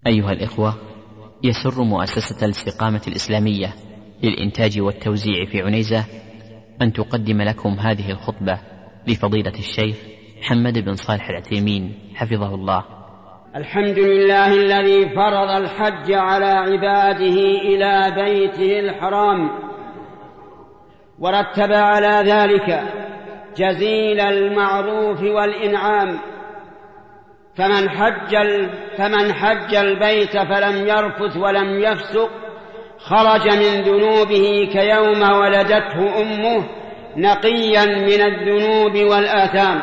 أيها الإخوة، يسر مؤسسة الاستقامة الإسلامية للإنتاج والتوزيع في عنيزة أن تقدم لكم هذه الخطبة لفضيلة الشيخ محمد بن صالح العثيمين حفظه الله. الحمد لله الذي فرض الحج على عباده إلى بيته الحرام، ورتب على ذلك جزيل المعروف والإنعام. فمن حج البيت فلم يرفث ولم يفسق خرج من ذنوبه كيوم ولدته أمه نقيا من الذنوب والآثام.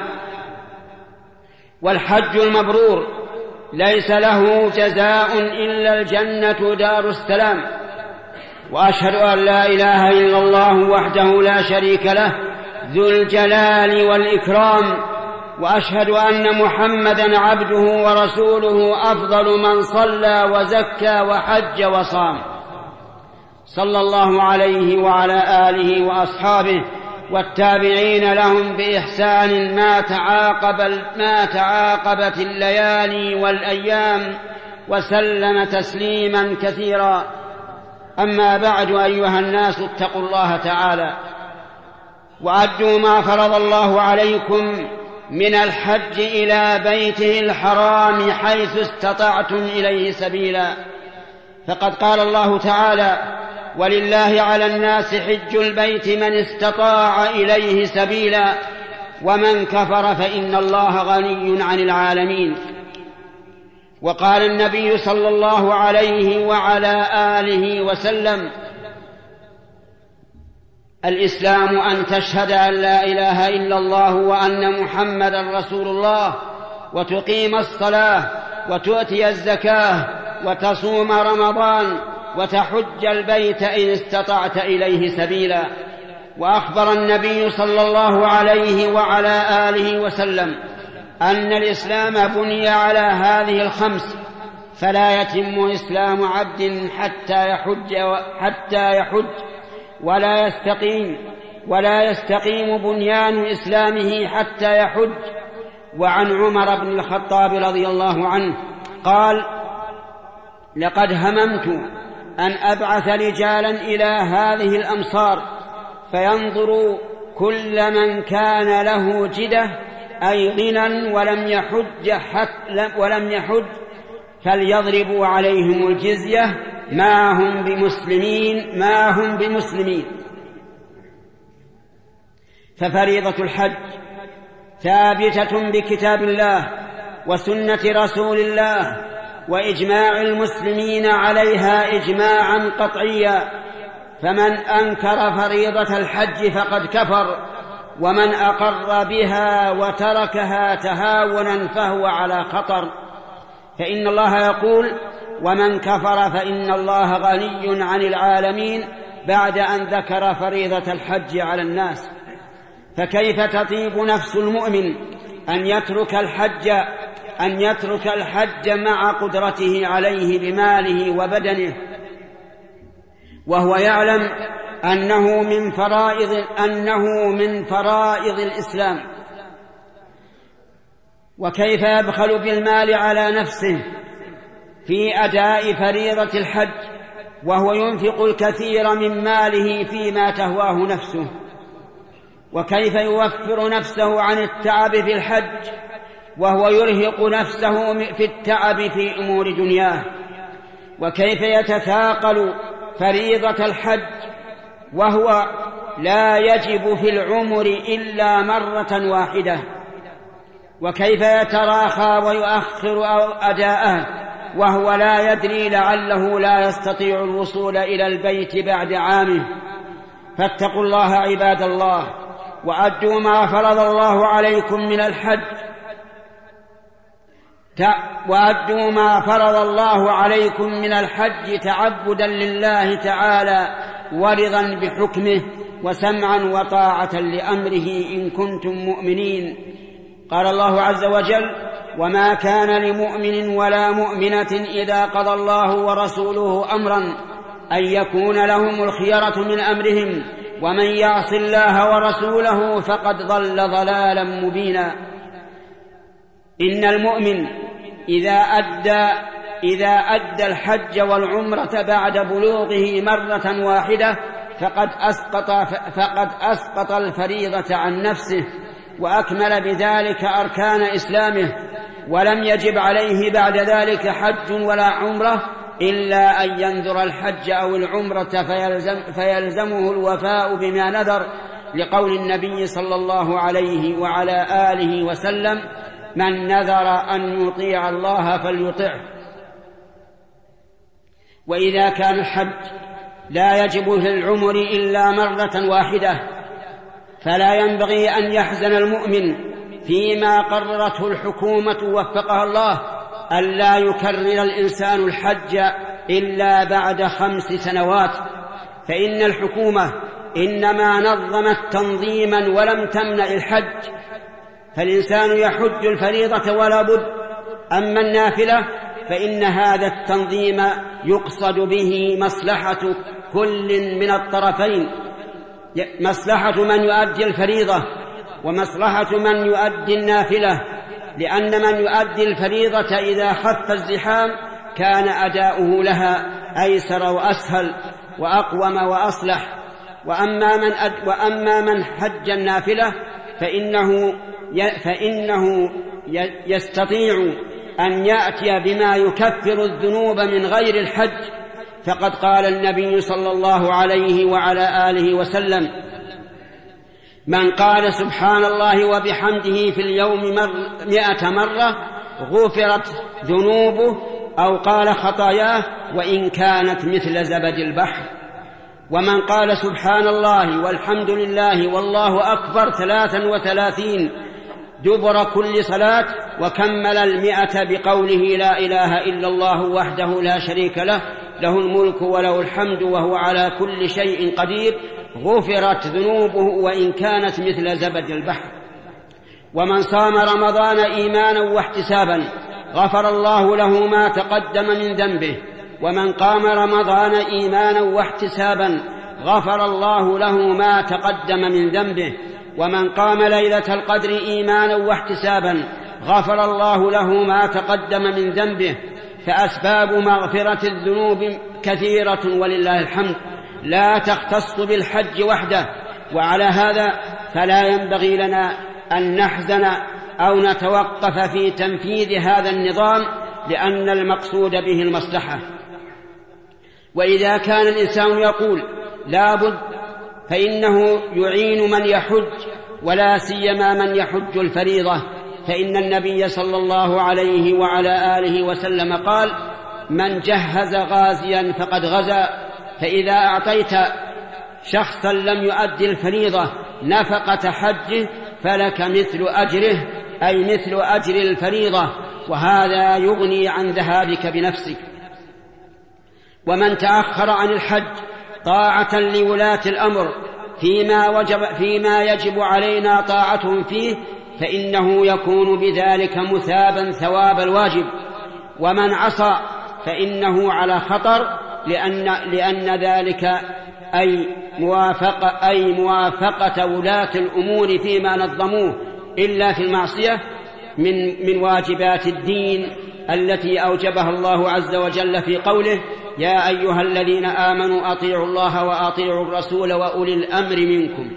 والحج المبرور ليس له جزاء إلا الجنة دار السلام. وأشهد أن لا إله إلا الله وحده لا شريك له ذو الجلال والإكرام، وأشهد أن محمدًا عبده ورسوله أفضل من صلى وزكى وحج وصام، صلى الله عليه وعلى آله وأصحابه والتابعين لهم بإحسان ما تعاقبت الليالي والأيام، وسلم تسليما كثيرا. أما بعد، أيها الناس، اتقوا الله تعالى وأدوا ما فرض الله عليكم من الحج إلى بيته الحرام حيث استطعتم إليه سبيلا. فقد قال الله تعالى: ولله على الناس حج البيت من استطاع إليه سبيلا ومن كفر فإن الله غني عن العالمين. وقال النبي صلى الله عليه وعلى آله وسلم: الإسلام أن تشهد أن لا إله إلا الله وأن محمدا رسول الله، وتقيم الصلاة، وتؤتي الزكاة، وتصوم رمضان، وتحج البيت إن استطعت إليه سبيلا. وأخبر النبي صلى الله عليه وعلى آله وسلم أن الإسلام بني على هذه الخمس، فلا يتم إسلام عبد حتى يحج ولا يستقيم بنيان إسلامه حتى يحج. وعن عمر بن الخطاب رضي الله عنه قال: لقد هممت أن أبعث رجالا إلى هذه الأمصار فينظروا كل من كان له جدة أي غنى ولم يحج فليضربوا عليهم الجزية ما هم بمسلمين. ففريضة الحج ثابتة بكتاب الله وسنة رسول الله وإجماع المسلمين عليها إجماعا قطعيا. فمن أنكر فريضة الحج فقد كفر، ومن أقر بها وتركها تهاونا فهو على خطر. فإن الله يقول: ومن كفر فإن الله غني عن العالمين، بعد أن ذكر فريضة الحج على الناس. فكيف تطيب نفس المؤمن أن يترك الحج مع قدرته عليه بماله وبدنه، وهو يعلم أنه من فرائض الإسلام؟ وكيف يبخل بالمال على نفسه في أداء فريضة الحج وهو ينفق الكثير من ماله فيما تهواه نفسه؟ وكيف يوفر نفسه عن التعب في الحج وهو يرهق نفسه في التعب في أمور دنياه؟ وكيف يتثاقل فريضة الحج وهو لا يجب في العمر إلا مرة واحدة؟ وكيف يتراخى ويؤخر أداءه وهو لا يدري لعله لا يستطيع الوصول إلى البيت بعد عامه؟ فاتقوا الله عباد الله، وأدوا ما فرض الله عليكم من الحج تعبدا لله تعالى ورضا بحكمه وسمعا وطاعة لأمره إن كنتم مؤمنين. قال الله عز وجل: وما كان لمؤمن ولا مؤمنة إذا قضى الله ورسوله أمرا أن يكون لهم الخيرة من أمرهم ومن يعص الله ورسوله فقد ضل ضلالا مبينا. إن المؤمن إذا أدى إذا أدى الحج والعمرة بعد بلوغه مرة واحدة فقد أسقط الفريضة عن نفسه وأكمل بذلك أركان إسلامه، ولم يجب عليه بعد ذلك حج ولا عمرة إلا أن ينذر الحج أو العمرة فيلزمه الوفاء بما نذر، لقول النبي صلى الله عليه وعلى آله وسلم: من نذر أن يطيع الله فليطعه. وإذا كان الحج لا يجب في العمر إلا مرة واحدة فلا ينبغي أن يحزن المؤمن فيما قررته الحكومة وفقها الله ألا يكرر الإنسان الحج إلا بعد 5 سنوات، فإن الحكومة إنما نظمت تنظيما ولم تمنع الحج، فالإنسان يحج الفريضة ولا بد، أما النافلة فإن هذا التنظيم يقصد به مصلحة كل من الطرفين، مصلحة من يؤدي الفريضة ومصلحة من يؤدي النافلة، لأن من يؤدي الفريضة إذا خف الزحام كان أداؤه لها أيسر وأسهل وأقوم وأصلح، وأما من حج النافلة فإنه يستطيع أن يأتي بما يكفر الذنوب من غير الحج، فقد قال النبي صلى الله عليه وعلى آله وسلم: من قال سبحان الله وبحمده في اليوم 100 مرة غفرت ذنوبه، أو قال خطاياه وإن كانت مثل زبد البحر. ومن قال سبحان الله والحمد لله والله أكبر 33 دبر كل صلاة وكمل 100 بقوله: لا إله إلا الله وحده لا شريك له، له الملك وله الحمد وهو على كل شيء قدير، غفرت ذنوبه وإن كانت مثل زبد البحر. ومن صام رمضان إيمانا واحتسابا غفر الله له ما تقدم من ذنبه، ومن قام رمضان إيمانا واحتسابا غفر الله له ما تقدم من ذنبه، ومن قام ليلة القدر إيمانا واحتسابا غفر الله له ما تقدم من ذنبه. فأسباب مغفرة الذنوب كثيرة ولله الحمد، لا تختص بالحج وحده، وعلى هذا فلا ينبغي لنا أن نحزن أو نتوقف في تنفيذ هذا النظام، لأن المقصود به المصلحة. وإذا كان الإنسان يقول لا بد فإنه يعين من يحج، ولا سيما من يحج الفريضة، فإن النبي صلى الله عليه وعلى آله وسلم قال: من جهز غازيا فقد غزا. فإذا أعطيت شخصا لم يؤدي الفريضة نفقة حجه فلك مثل أجره، أي مثل أجر الفريضة، وهذا يغني عن ذهابك بنفسك. ومن تأخر عن الحج طاعة لولاة الأمر فيما يجب علينا طاعتهم فيه فإنه يكون بذلك مثابا ثواب الواجب، ومن عصى فإنه على خطر، لأن ذلك أي موافقة ولاة الأمور فيما نظموه إلا في المعصية من واجبات الدين التي أوجبها الله عز وجل في قوله: يا أيها الذين آمنوا أطيعوا الله وأطيعوا الرسول وأولي الأمر منكم.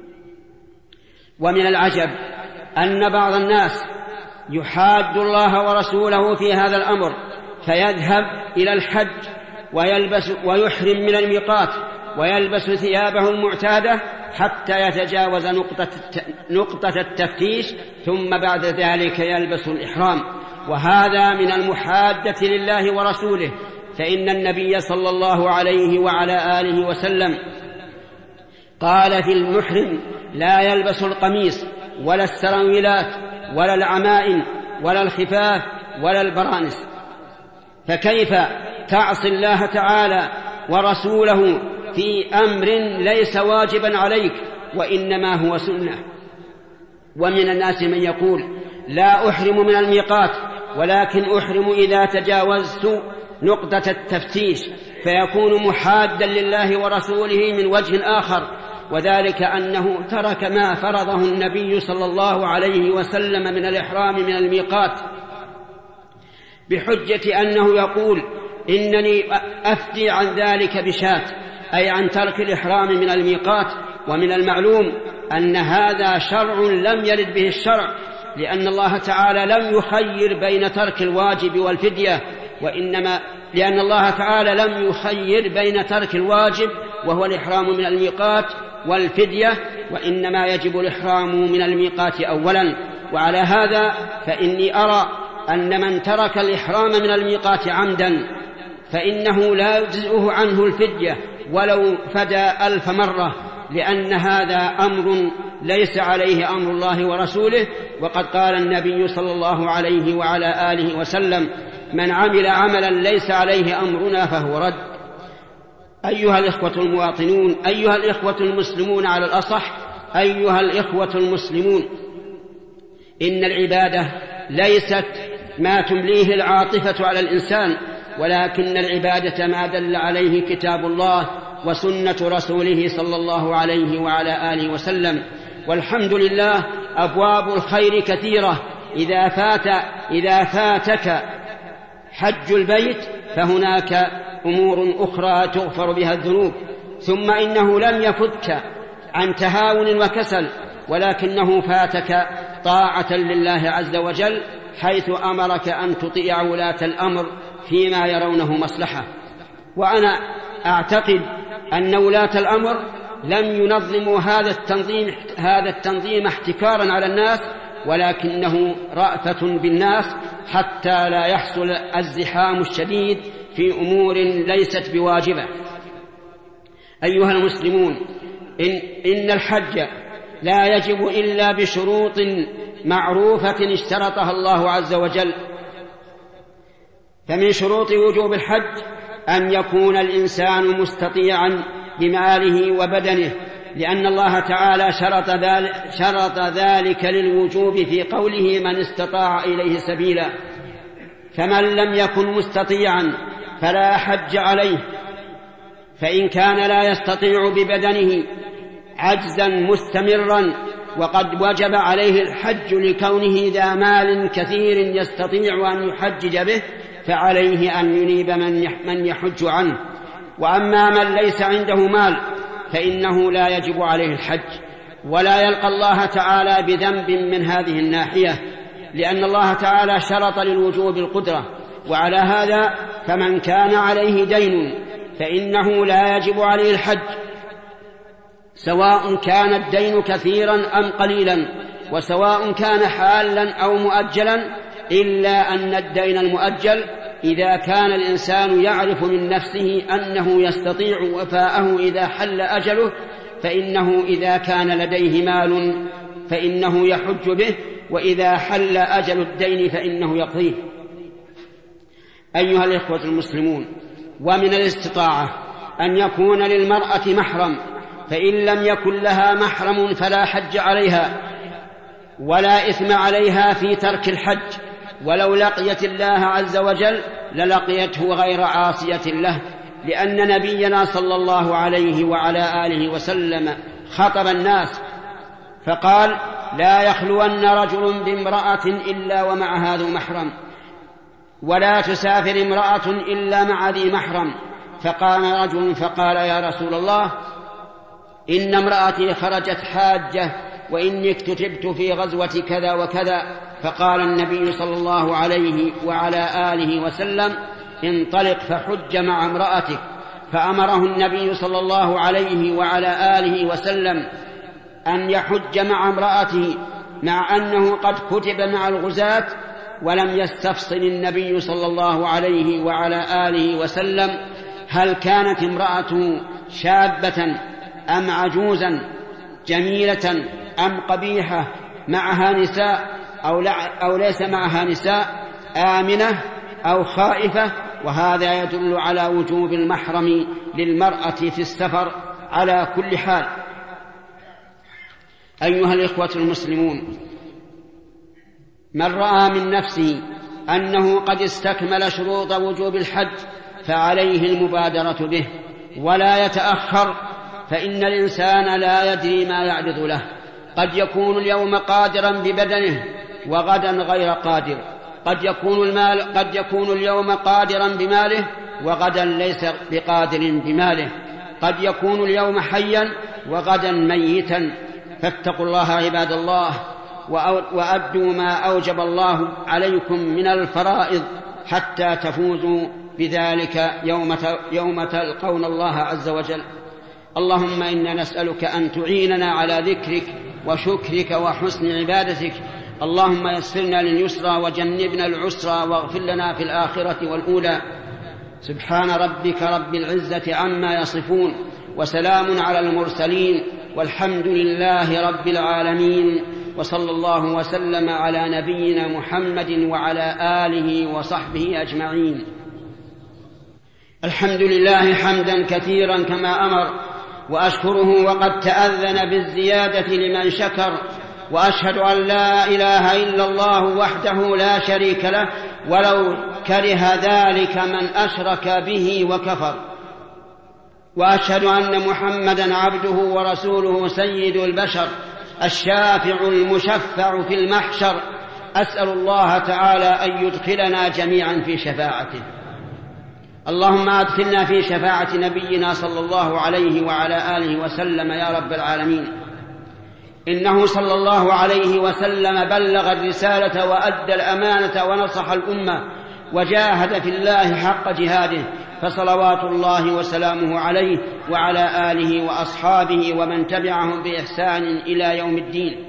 ومن العجب أن بعض الناس يحاد الله ورسوله في هذا الأمر، فيذهب إلى الحج ويحرم من الميقات ويلبس ثيابه المعتادة حتى يتجاوز نقطة التفتيش، ثم بعد ذلك يلبس الإحرام، وهذا من المحادة لله ورسوله. فإن النبي صلى الله عليه وعلى آله وسلم قال في المحرم: لا يلبس القميص ولا السراويلات ولا العمائم ولا الخفاف ولا البرانس. فكيف تعصي الله تعالى ورسوله في أمر ليس واجبا عليك وإنما هو سنة؟ ومن الناس من يقول: لا أحرم من الميقات ولكن أحرم إذا تجاوزت نقطة التفتيش، فيكون محادا لله ورسوله من وجه آخر، وذلك أنه ترك ما فرضه النبي صلى الله عليه وسلم من الإحرام من الميقات. بحجة أنه يقول إنني أفتي عن ذلك بشاة، أي عن ترك الإحرام من الميقات. ومن المعلوم أن هذا شرع لم يرد به الشرع، لأن الله تعالى لم يخير بين ترك الواجب والفدية، لأن الله تعالى لم يخير بين ترك الواجب وهو الإحرام من الميقات والفدية، وإنما يجب الإحرام من الميقات أولا. وعلى هذا فإني أرى أن من ترك الإحرام من الميقات عمدا فإنه لا يجزئه عنه الفدية ولو فدى 1000 مرة، لأن هذا أمر ليس عليه أمر الله ورسوله. وقد قال النبي صلى الله عليه وعلى آله وسلم: من عمل عملا ليس عليه أمرنا فهو رد. أيها الإخوة المواطنون، أيها الإخوة المسلمون، على الأصح أيها الإخوة المسلمون، إن العبادة ليست ما تمليه العاطفة على الإنسان، ولكن العبادة ما دل عليه كتاب الله وسنة رسوله صلى الله عليه وعلى آله وسلم. والحمد لله أبواب الخير كثيرة. إذا فاتك حج البيت فهناك أمور أخرى تغفر بها الذنوب. ثم إنه لم يفتك عن تهاون وكسل، ولكنه فاتك طاعة لله عز وجل، حيث أمرك أن تطيع ولاة الأمر فيما يرونه مصلحة. وأنا أعتقد أن ولاة الأمر لم ينظموا هذا التنظيم احتكارا على الناس، ولكنه رأفة بالناس حتى لا يحصل الزحام الشديد في أمور ليست بواجبة. أيها المسلمون، إن الحج لا يجب إلا بشروط معروفة اشترطها الله عز وجل. فمن شروط وجوب الحج أن يكون الإنسان مستطيعا بماله وبدنه، لأن الله تعالى شرط ذلك للوجوب في قوله: من استطاع إليه سبيلا. فمن لم يكن مستطيعا فلا حج عليه، فإن كان لا يستطيع ببدنه عجزا مستمرا وقد وجب عليه الحج لكونه ذا مال كثير يستطيع أن يحجج به، فعليه أن ينيب من يحج عنه. وأما من ليس عنده مال فإنه لا يجب عليه الحج، ولا يلقى الله تعالى بذنب من هذه الناحية، لأن الله تعالى شرط للوجوب القدرة. وعلى هذا فمن كان عليه دين فإنه لا يجب عليه الحج، سواء كان الدين كثيرا أم قليلا، وسواء كان حالا أو مؤجلا، إلا أن الدين المؤجل إذا كان الإنسان يعرف من نفسه أنه يستطيع وفاءه إذا حل أجله، فإنه إذا كان لديه مال فإنه يحج به، وإذا حل أجل الدين فإنه يقضيه. أيها الإخوة المسلمون، ومن الاستطاعة أن يكون للمرأة محرم، فإن لم يكن لها محرم فلا حج عليها ولا إثم عليها في ترك الحج، ولو لقيت الله عز وجل للقيته غير عاصية له، لأن نبينا صلى الله عليه وعلى آله وسلم خطب الناس فقال: لا يخلون رجل بامرأة إلا ومعها ذو محرم، ولا تسافر امرأة إلا مع ذي محرم. فقام رجل فقال: يا رسول الله، إن امرأتي خرجت حاجة وإني اكتتبت في غزوة كذا وكذا. فقال النبي صلى الله عليه وعلى آله وسلم: انطلق فحج مع امرأتك. فأمره النبي صلى الله عليه وعلى آله وسلم أن يحج مع امرأته، مع أنه قد كتب مع الغزاة، ولم يستفصل النبي صلى الله عليه وعلى آله وسلم هل كانت امرأته شابة أم عجوزا، جميلة أم قبيحة، معها نساء أو ليس معها نساء، آمنة أو خائفة. وهذا يدل على وجوب المحرم للمرأة في السفر على كل حال. أيها الإخوة المسلمون، من رأى من نفسه أنه قد استكمل شروط وجوب الحج فعليه المبادرة به ولا يتأخر، فإن الإنسان لا يدري ما يعرض له، قد يكون اليوم قادرا ببدنه وغدا غير قادر، قد يكون اليوم قادرا بماله وغدا ليس بقادر بماله، قد يكون اليوم حيا وغدا ميتا. فاتقوا الله عباد الله، وأدوا ما أوجب الله عليكم من الفرائض حتى تفوزوا بذلك يوم تلقون الله عز وجل. اللهم إنا نسألك أن تعيننا على ذكرك وشكرك وحسن عبادتك. اللهم يسرنا لليسرى وجنبنا العسرى، واغفر لنا في الآخرة والأولى. سبحان ربك رب العزة عما يصفون، وسلام على المرسلين، والحمد لله رب العالمين، وصلى الله وسلم على نبينا محمد وعلى آله وصحبه أجمعين. الحمد لله حمدا كثيرا كما أمر، وأشكره وقد تأذن بالزيادة لمن شكر، وأشهد أن لا إله إلا الله وحده لا شريك له، ولو كره ذلك من أشرك به وكفر. وأشهد أن محمدا عبده ورسوله سيد البشر، الشافع المشفع في المحشر. أسأل الله تعالى أن يدخلنا جميعا في شفاعته. اللهم أدخلنا في شفاعة نبينا صلى الله عليه وعلى آله وسلم يا رب العالمين. إنه صلى الله عليه وسلم بلغ الرسالة وأدى الأمانة ونصح الأمة وجاهد في الله حق جهاده، فصلوات الله وسلامه عليه وعلى آله وأصحابه ومن تبعهم بإحسان إلى يوم الدين.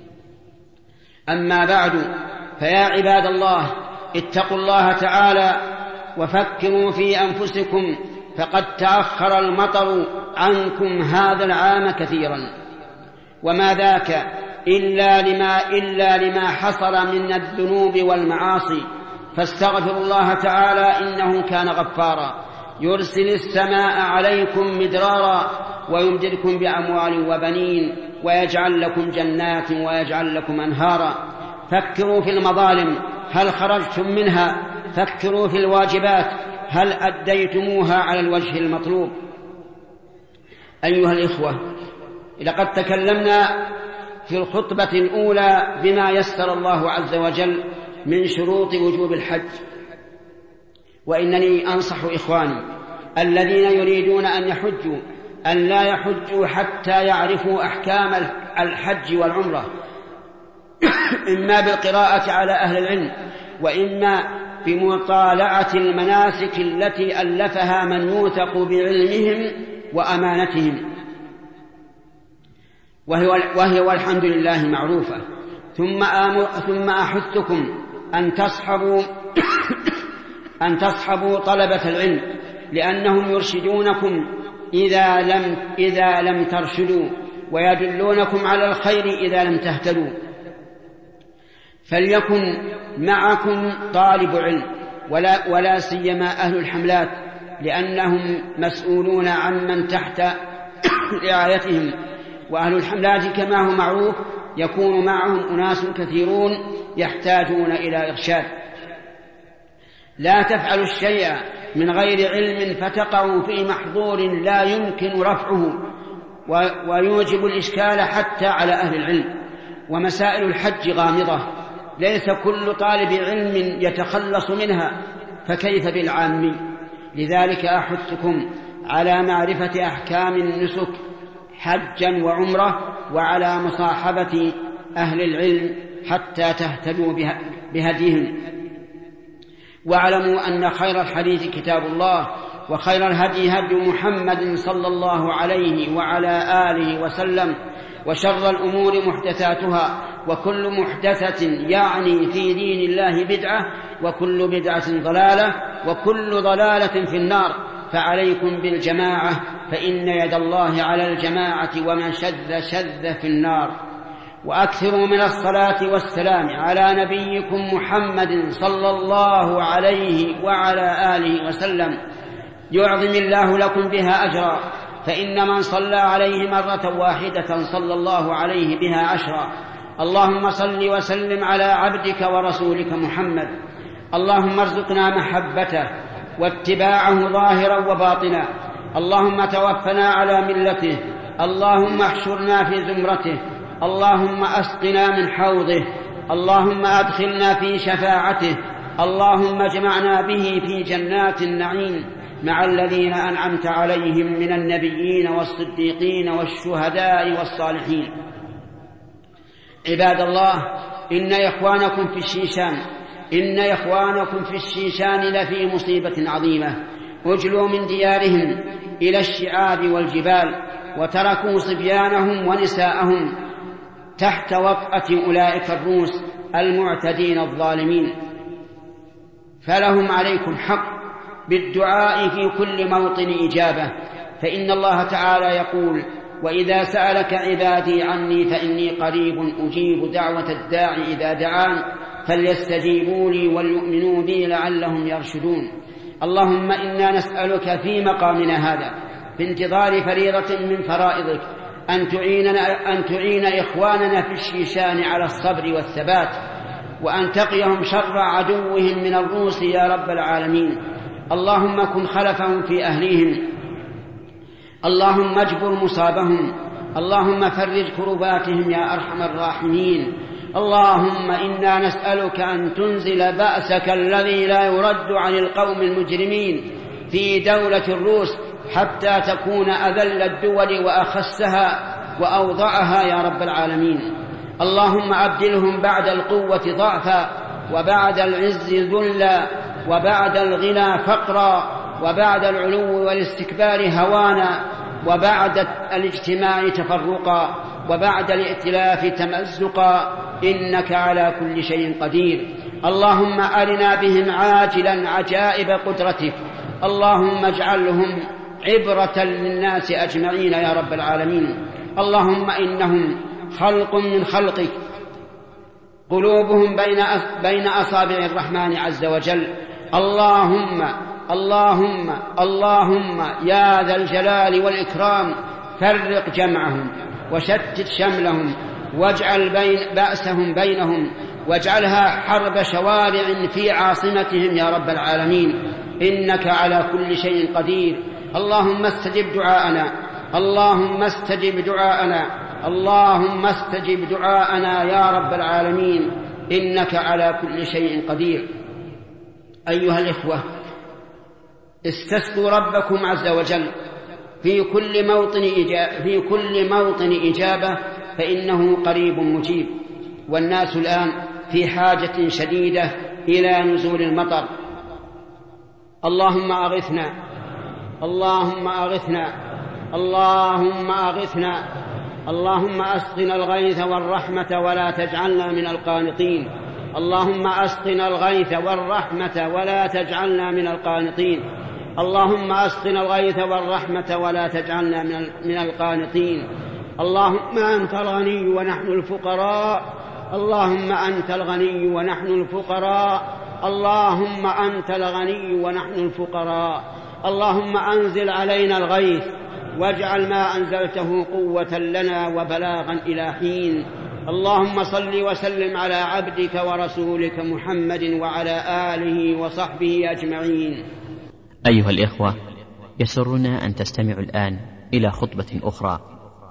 أما بعد، فيا عباد الله، اتقوا الله تعالى وفكروا في أنفسكم، فقد تأخر المطر عنكم هذا العام كثيرا، وما ذاك إلا لما حصل من الذنوب والمعاصي. فاستغفروا الله تعالى إنه كان غفارا، يرسل السماء عليكم مدرارا ويمددكم بأموال وبنين ويجعل لكم جنات ويجعل لكم أنهارا. فكروا في المظالم، هل خرجتم منها؟ فكروا في الواجبات، هل أديتموها على الوجه المطلوب؟ أيها الإخوة، لقد تكلمنا في الخطبة الأولى بما يسر الله عز وجل من شروط وجوب الحج، وإنني أنصح إخواني الذين يريدون أن يحجوا أن لا يحجوا حتى يعرفوا أحكام الحج والعمرة، إما بالقراءة على أهل العلم، وإما بمطالعة المناسك التي ألفها من يوثق بعلمهم وأمانتهم، وهي والحمد لله معروفة. ثم أحثكم أن تصحبوا طلبة العلم، لأنهم يرشدونكم إذا لم ترشدوا، ويدلونكم على الخير إذا لم تهتدوا. فليكن معكم طالب علم، ولا سيما أهل الحملات، لأنهم مسؤولون عمن تحت رعايتهم. وأهل الحملات كما هو معروف يكون معهم أناس كثيرون يحتاجون إلى إرشاد. لا تفعلوا الشيء من غير علم فتقعوا في محظور لا يمكن رفعه ويوجب الإشكال حتى على أهل العلم. ومسائل الحج غامضة، ليس كل طالب علم يتخلص منها، فكيف بالعامي؟ لذلك أحثكم على معرفة أحكام النسك حجا وعمرة، وعلى مصاحبة أهل العلم حتى تهتدوا بهديهم. واعلموا أن خير الحديث كتاب الله، وخير الهدي هدي محمد صلى الله عليه وعلى آله وسلم، وشر الأمور محدثاتها، وكل محدثة يعني في دين الله بدعة، وكل بدعة ضلالة، وكل ضلالة في النار. فعليكم بالجماعة، فإن يد الله على الجماعة، ومن شذ في النار. وأكثروا من الصلاة والسلام على نبيكم محمد صلى الله عليه وعلى آله وسلم، يعظم الله لكم بها أجرا، فإن من صلى عليه مرة واحدة صلى الله عليه بها عشرا. اللهم صل وسلم على عبدك ورسولك محمد. اللهم ارزقنا محبته واتباعه ظاهرا وباطنا. اللهم توفنا على ملته. اللهم احشرنا في زمرته. اللهم أسقنا من حوضه. اللهم أدخلنا في شفاعته، اللهم اجمعنا به في جنات النعيم مع الذين أنعمت عليهم من النبيين والصديقين والشهداء والصالحين. عباد الله، إن إخوانكم في الشيشان لفي مصيبة عظيمة، أجلوا من ديارهم إلى الشعاب والجبال، وتركوا صبيانهم ونساءهم تحت وطأة أولئك الروس المعتدين الظالمين. فلهم عليكم حق بالدعاء في كل موطن إجابة، فإن الله تعالى يقول: وإذا سألك عبادي عني فإني قريب أجيب دعوة الداعي إذا دعان فليستجيبوا لي وليؤمنوا بي لعلهم يرشدون. اللهم إنا نسألك في مقامنا هذا في انتظار فريضة من فرائضك أن تعين إخواننا في الشيشان على الصبر والثبات، وأن تقيهم شر عدوهم من الروس يا رب العالمين. اللهم كن خلفهم في أهليهم، اللهم اجبر مصابهم، اللهم فرج كرباتهم يا أرحم الراحمين. اللهم إنا نسألك أن تنزل بأسك الذي لا يرد عن القوم المجرمين في دولة الروس حتى تكون أذل الدول وأخسها وأوضعها يا رب العالمين. اللهم أبدلهم بعد القوة ضعفا، وبعد العز ذلا، وبعد الغنى فقرا، وبعد العلو والاستكبار هوانا، وبعد الاجتماع تفرقا، وبعد الائتلاف تمزقا، إنك على كل شيء قدير. اللهم أرنا بهم عاجلا عجائب قدرتك، اللهم اجعلهم عبرة للناس أجمعين يا رب العالمين. اللهم إنهم خلق من خلقك، قلوبهم بين أصابع الرحمن عز وجل. اللهم يا ذا الجلال والإكرام فرق جمعهم وشتت شملهم، واجعل بأسهم بينهم، واجعلها حرب شوارع في عاصمتهم يا رب العالمين، إنك على كل شيء قدير. اللهم استجب دعاءنا، اللهم استجب دعاءنا، اللهم استجب دعاءنا يا رب العالمين، إنك على كل شيء قدير. أيها الإخوة، استسقوا ربكم عز وجل في كل موطن إجابة، فإنه قريب مجيب. والناس الآن في حاجة شديدة إلى نزول المطر. اللهم أغثنا، اللهم أغثنا، اللهم أغثنا، اللهم أسقنا الغيث والرحمة ولا تجعلنا من القانطين. اللهم أسقنا الغيث والرحمة ولا تجعلنا من القانطين. اللهم أسقنا الغيث والرحمة ولا تجعلنا من القانطين. اللهم أنت الغني ونحن الفقراء، اللهم أنت الغني ونحن الفقراء، اللهم أنت الغني ونحن الفقراء. اللهم أنزل علينا الغيث واجعل ما أنزلته قوة لنا وبلاغا إلى حين. اللهم صل وسلم على عبدك ورسولك محمد وعلى آله وصحبه أجمعين. أيها الإخوة، يسرنا أن تستمعوا الآن إلى خطبة أخرى.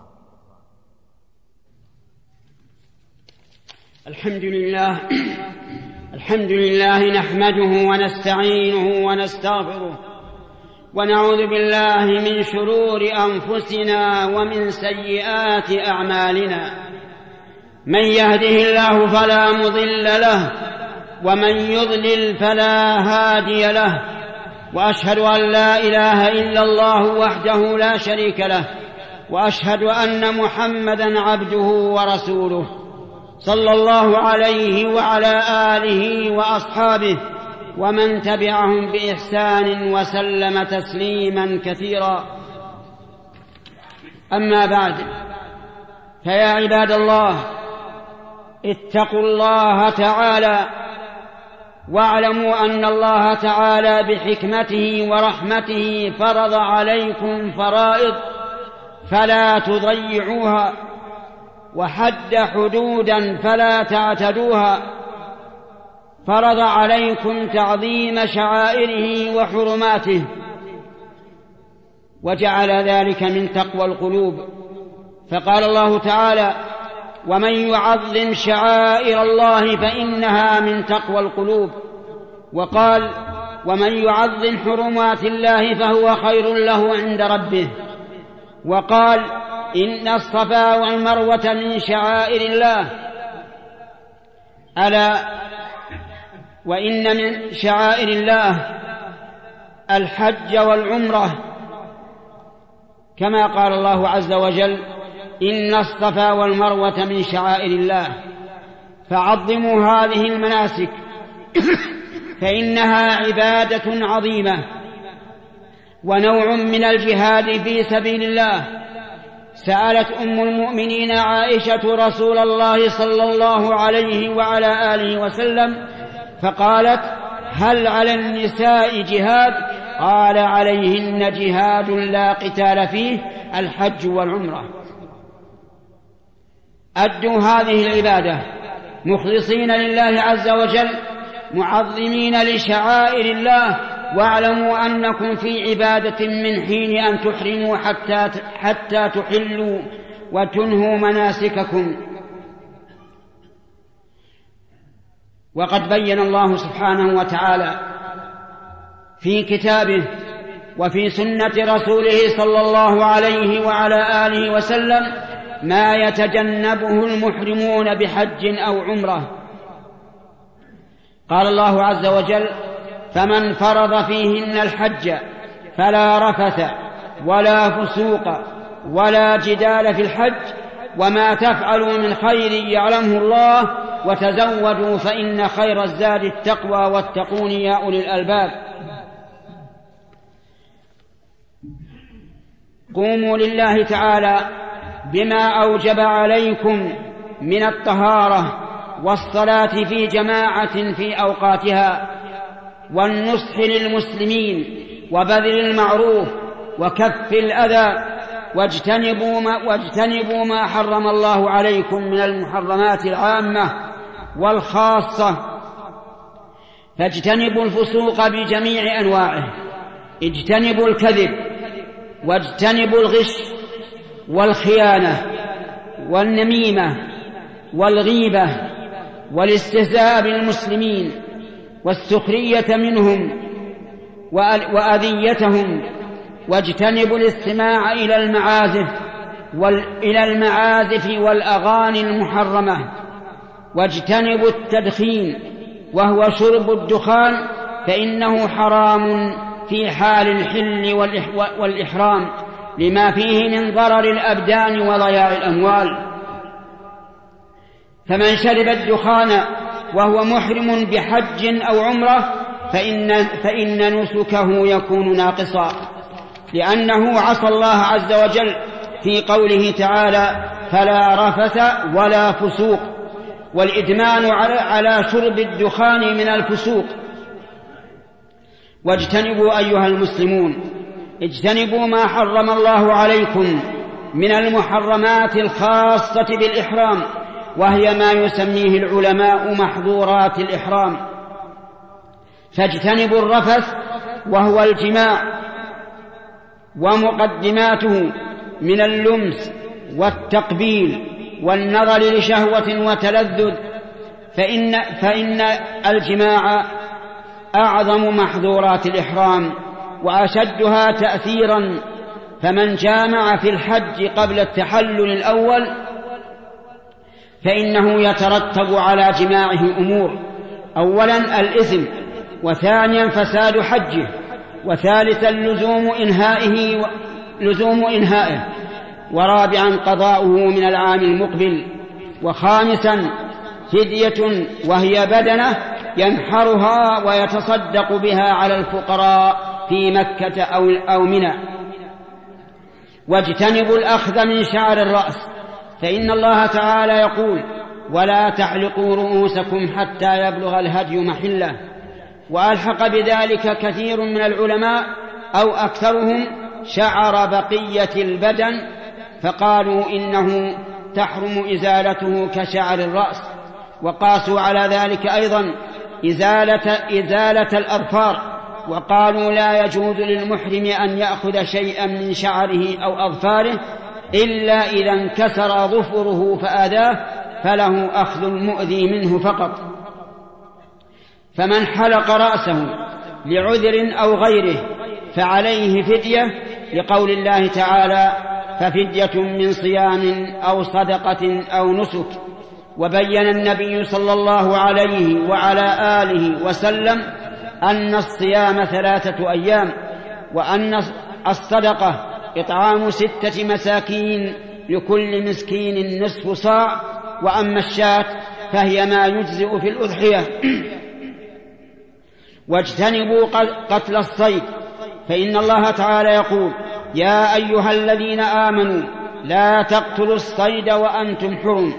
الحمد لله نحمده ونستعينه ونستغفره، ونعوذ بالله من شرور أنفسنا ومن سيئات أعمالنا. من يهده الله فلا مضل له، ومن يضلل فلا هادي له، وأشهد أن لا إله إلا الله وحده لا شريك له، وأشهد أن محمدا عبده ورسوله صلى الله عليه وعلى آله وأصحابه ومن تبعهم بإحسان وسلم تسليما كثيرا. أما بعد، فيا عباد الله، اتقوا الله تعالى، واعلموا أن الله تعالى بحكمته ورحمته فرض عليكم فرائض فلا تضيعوها، وحد حدودا فلا تعتدوها. فرض عليكم تعظيم شعائره وحرماته، وجعل ذلك من تقوى القلوب. فقال الله تعالى: ومن يعظم شعائر الله فإنها من تقوى القلوب. وقال: ومن يعظم حرمات الله فهو خير له عند ربه. وقال: إن الصفا والمروة من شعائر الله، ألا وإن من شعائر الله الحج والعمرة، كما قال الله عز وجل: إن الصفا والمروة من شعائر الله. فعظموا هذه المناسك فإنها عبادة عظيمة ونوع من الجهاد في سبيل الله. سألت أم المؤمنين عائشة رسول الله صلى الله عليه وعلى آله وسلم فقالت: هل على النساء جهاد؟ قال: عليهن جهاد لا قتال فيه، الحج والعمرة. أدوا هذه العبادة مخلصين لله عز وجل معظمين لشعائر الله، واعلموا أنكم في عبادة من حين أن تحرموا حتى تحلوا وتنهوا مناسككم. وقد بين الله سبحانه وتعالى في كتابه وفي سنة رسوله صلى الله عليه وعلى آله وسلم ما يتجنبه المحرمون بحج أو عمرة. قال الله عز وجل: فمن فرض فيهن الحج فلا رفث ولا فسوق ولا جدال في الحج، وما تفعلوا من خير يعلمه الله، وتزودوا فإن خير الزاد التقوى، واتقون يا أولي الألباب. قوموا لله تعالى بما أوجب عليكم من الطهارة والصلاة في جماعة في أوقاتها، والنصح للمسلمين، وبذل المعروف، وكف الأذى، واجتنبوا ما حرم الله عليكم من المحرمات العامة والخاصة. فاجتنبوا الفسوق بجميع أنواعه، اجتنبوا الكذب، واجتنبوا الغش والخيانة والنميمة والغيبة والاستهزاء بالمسلمين والسخرية منهم وأذيتهم، واجتنبوا الاستماع إلى المعازف والأغاني المحرمة، واجتنبوا التدخين وهو شرب الدخان، فإنه حرام في حال الحل والإحرام لما فيه من ضرر الأبدان وضياع الأموال. فمن شرب الدخان وهو محرم بحج أو عمرة فإن نسكه يكون ناقصا، لأنه عصى الله عز وجل في قوله تعالى: فلا رفث ولا فسوق، والإدمان على شرب الدخان من الفسوق. واجتنبوا أيها المسلمون، اجتنبوا ما حرم الله عليكم من المحرمات الخاصة بالإحرام، وهي ما يسميه العلماء محظورات الإحرام. فاجتنبوا الرفث وهو الجماع ومقدماته من اللمس والتقبيل والنظر لشهوة وتلذذ، فإن الجماع أعظم محظورات الإحرام وأشدها تأثيرا. فمن جامع في الحج قبل التحلل الأول فإنه يترتب على جماعه أمور: أولا الإثم، وثانيا فساد حجه، وثالثا لزوم إنهائه، ورابعا قضاؤه من العام المقبل، وخامسا فدية وهي بدنة ينحرها ويتصدق بها على الفقراء في مكة أو منى. واجتنبوا الأخذ من شعر الرأس، فإن الله تعالى يقول: ولا تحلقوا رؤوسكم حتى يبلغ الهدي محله. وألحق بذلك كثير من العلماء أو أكثرهم شعر بقية البدن، فقالوا إنه تحرم إزالته كشعر الرأس. وقاسوا على ذلك أيضا إزالة الأظفار، وقالوا لا يجوز للمحرم أن يأخذ شيئا من شعره أو أظفاره إلا إذا انكسر ظفره فآذاه، فله أخذ المؤذي منه فقط. فمن حلق رأسه لعذر أو غيره فعليه فدية، لقول الله تعالى: ففدية من صيام أو صدقة أو نسك. وبين النبي صلى الله عليه وعلى آله وسلم أن الصيام 3 أيام، وأن الصدقة إطعام 6 مساكين لكل مسكين نصف صاع، وأما الشاة فهي ما يجزئ في الأضحية. واجتنبوا قتل الصيد، فإن الله تعالى يقول: يا أيها الذين آمنوا لا تقتلوا الصيد وأنتم حرم.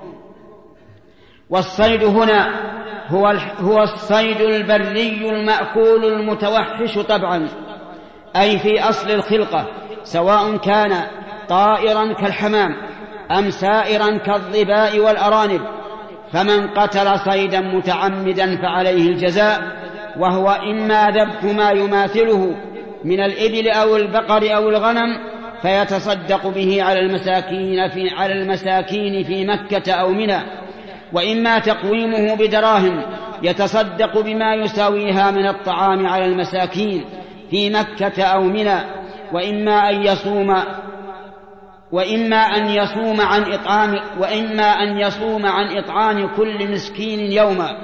والصيد هنا هو الصيد البري المأكول المتوحش طبعا، أي في أصل الخلقة، سواء كان طائرا كالحمام أم سائرا كالظباء والأرانب. فمن قتل صيدا متعمدا فعليه الجزاء، وهو إما ذبح ما يماثله من الإبل أو البقر أو الغنم فيتصدق به على المساكين في مكة أو منى، وإما تقويمه بدراهم يتصدق بما يساويها من الطعام على المساكين في مكة أو منى، وإما أن يصوم عن إطعام كل مسكين يوما.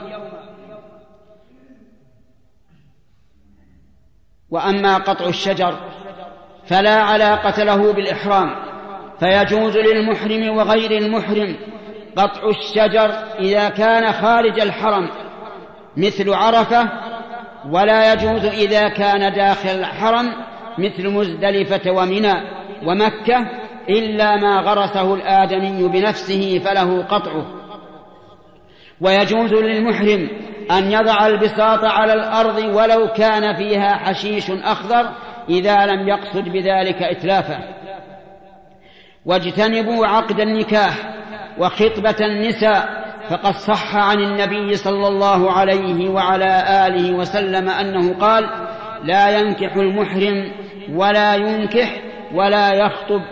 وأما قطع الشجر فلا علاقة له بالإحرام، فيجوز للمحرم وغير المحرم قطع الشجر إذا كان خارج الحرم مثل عرفة، ولا يجوز إذا كان داخل الحرم مثل مزدلفة ومنى ومكة، إلا ما غرسه الآدمي بنفسه فله قطعه. ويجوز للمحرم أن يضع البساط على الأرض ولو كان فيها حشيش أخضر إذا لم يقصد بذلك إتلافه. واجتنبوا عقد النكاح وخطبة النساء، فقد صح عن النبي صلى الله عليه وعلى آله وسلم أنه قال: لا ينكح المحرم ولا ينكح ولا يخطب.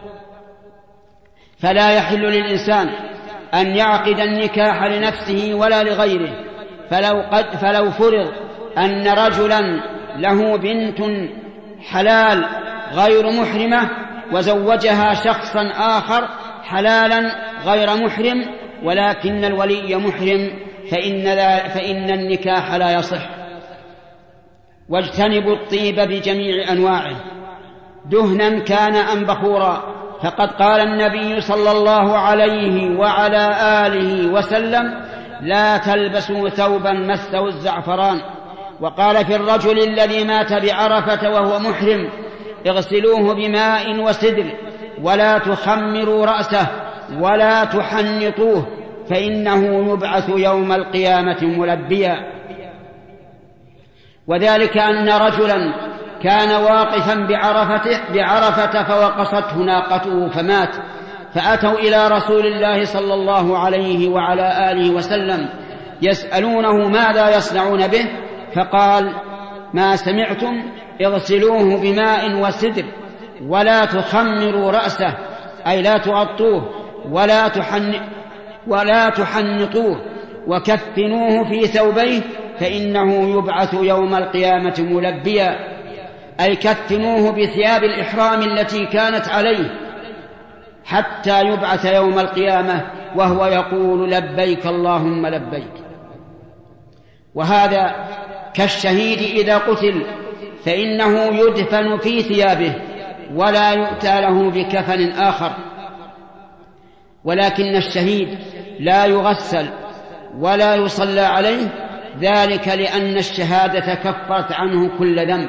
فلا يحل للإنسان أن يعقد النكاح لنفسه ولا لغيره. فلو فرض أن رجلا له بنت حلال غير محرمة وزوجها شخصا آخر حلالا غير محرم ولكن الولي محرم فإن النكاح لا يصح. واجتنبوا الطيب بجميع أنواعه دهنا كان أم بخورا، فقد قال النبي صلى الله عليه وعلى آله وسلم: لا تلبسوا ثوبا مسه الزعفران. وقال في الرجل الذي مات بعرفة وهو محرم: اغسلوه بماء وسدر ولا تخمروا رأسه ولا تحنطوه فإنه يبعث يوم القيامة ملبيا. وذلك أن رجلا كان واقفا بعرفة فوقصته ناقته فمات، فأتوا إلى رسول الله صلى الله عليه وعلى آله وسلم يسألونه ماذا يصنعون به، فقال: ما سمعتم؟ اغسلوه بماء وسدر ولا تخمروا رأسه، أي لا تغطوه ولا تحنطوه، وكفنوه في ثوبيه فإنه يبعث يوم القيامة ملبيا، أي كفنوه بثياب الإحرام التي كانت عليه حتى يبعث يوم القيامة وهو يقول: لبيك اللهم لبيك. وهذا كالشهيد إذا قتل فإنه يدفن في ثيابه ولا يؤتى له بكفن آخر. ولكن الشهيد لا يغسل ولا يصلى عليه، ذلك لأن الشهادة كفرت عنه كل ذنب.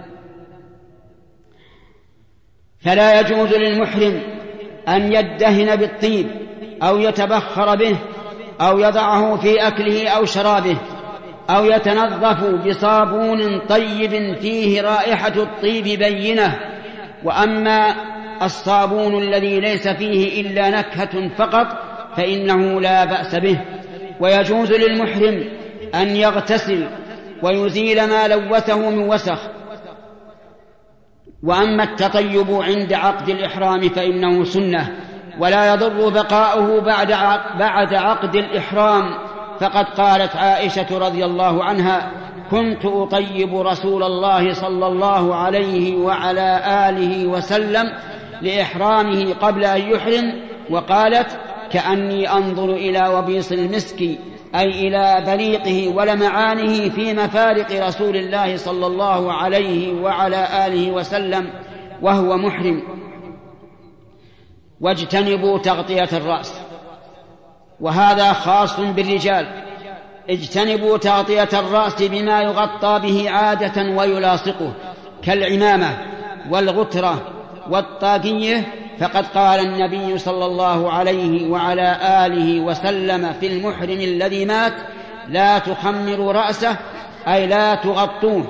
فلا يجوز للمحرم أن يدهن بالطيب أو يتبخر به أو يضعه في أكله أو شرابه أو يتنظف بصابون طيب فيه رائحة الطيب بينة. وأما الصابون الذي ليس فيه إلا نكهة فقط فإنه لا بأس به. ويجوز للمحرم أن يغتسل ويزيل ما لوثه من وسخ. وأما التطيب عند عقد الإحرام فإنه سنة، ولا يضر بقاؤه بعد عقد الإحرام، فقد قالت عائشة رضي الله عنها: كنت أطيب رسول الله صلى الله عليه وعلى آله وسلم لإحرامه قبل أن يحرم، وقالت: كأني أنظر إلى وبيص المسك، أي إلى بريقه ولمعانه في مفارق رسول الله صلى الله عليه وعلى آله وسلم وهو محرم. واجتنبوا تغطية الرأس، وهذا خاص بالرجال. اجتنبوا تغطية الرأس بما يغطى به عادة ويلاصقه كالعمامة والغترة والطاقية، فقد قال النبي صلى الله عليه وعلى آله وسلم في المحرم الذي مات: لا تخمروا رأسه، أي لا تغطوه.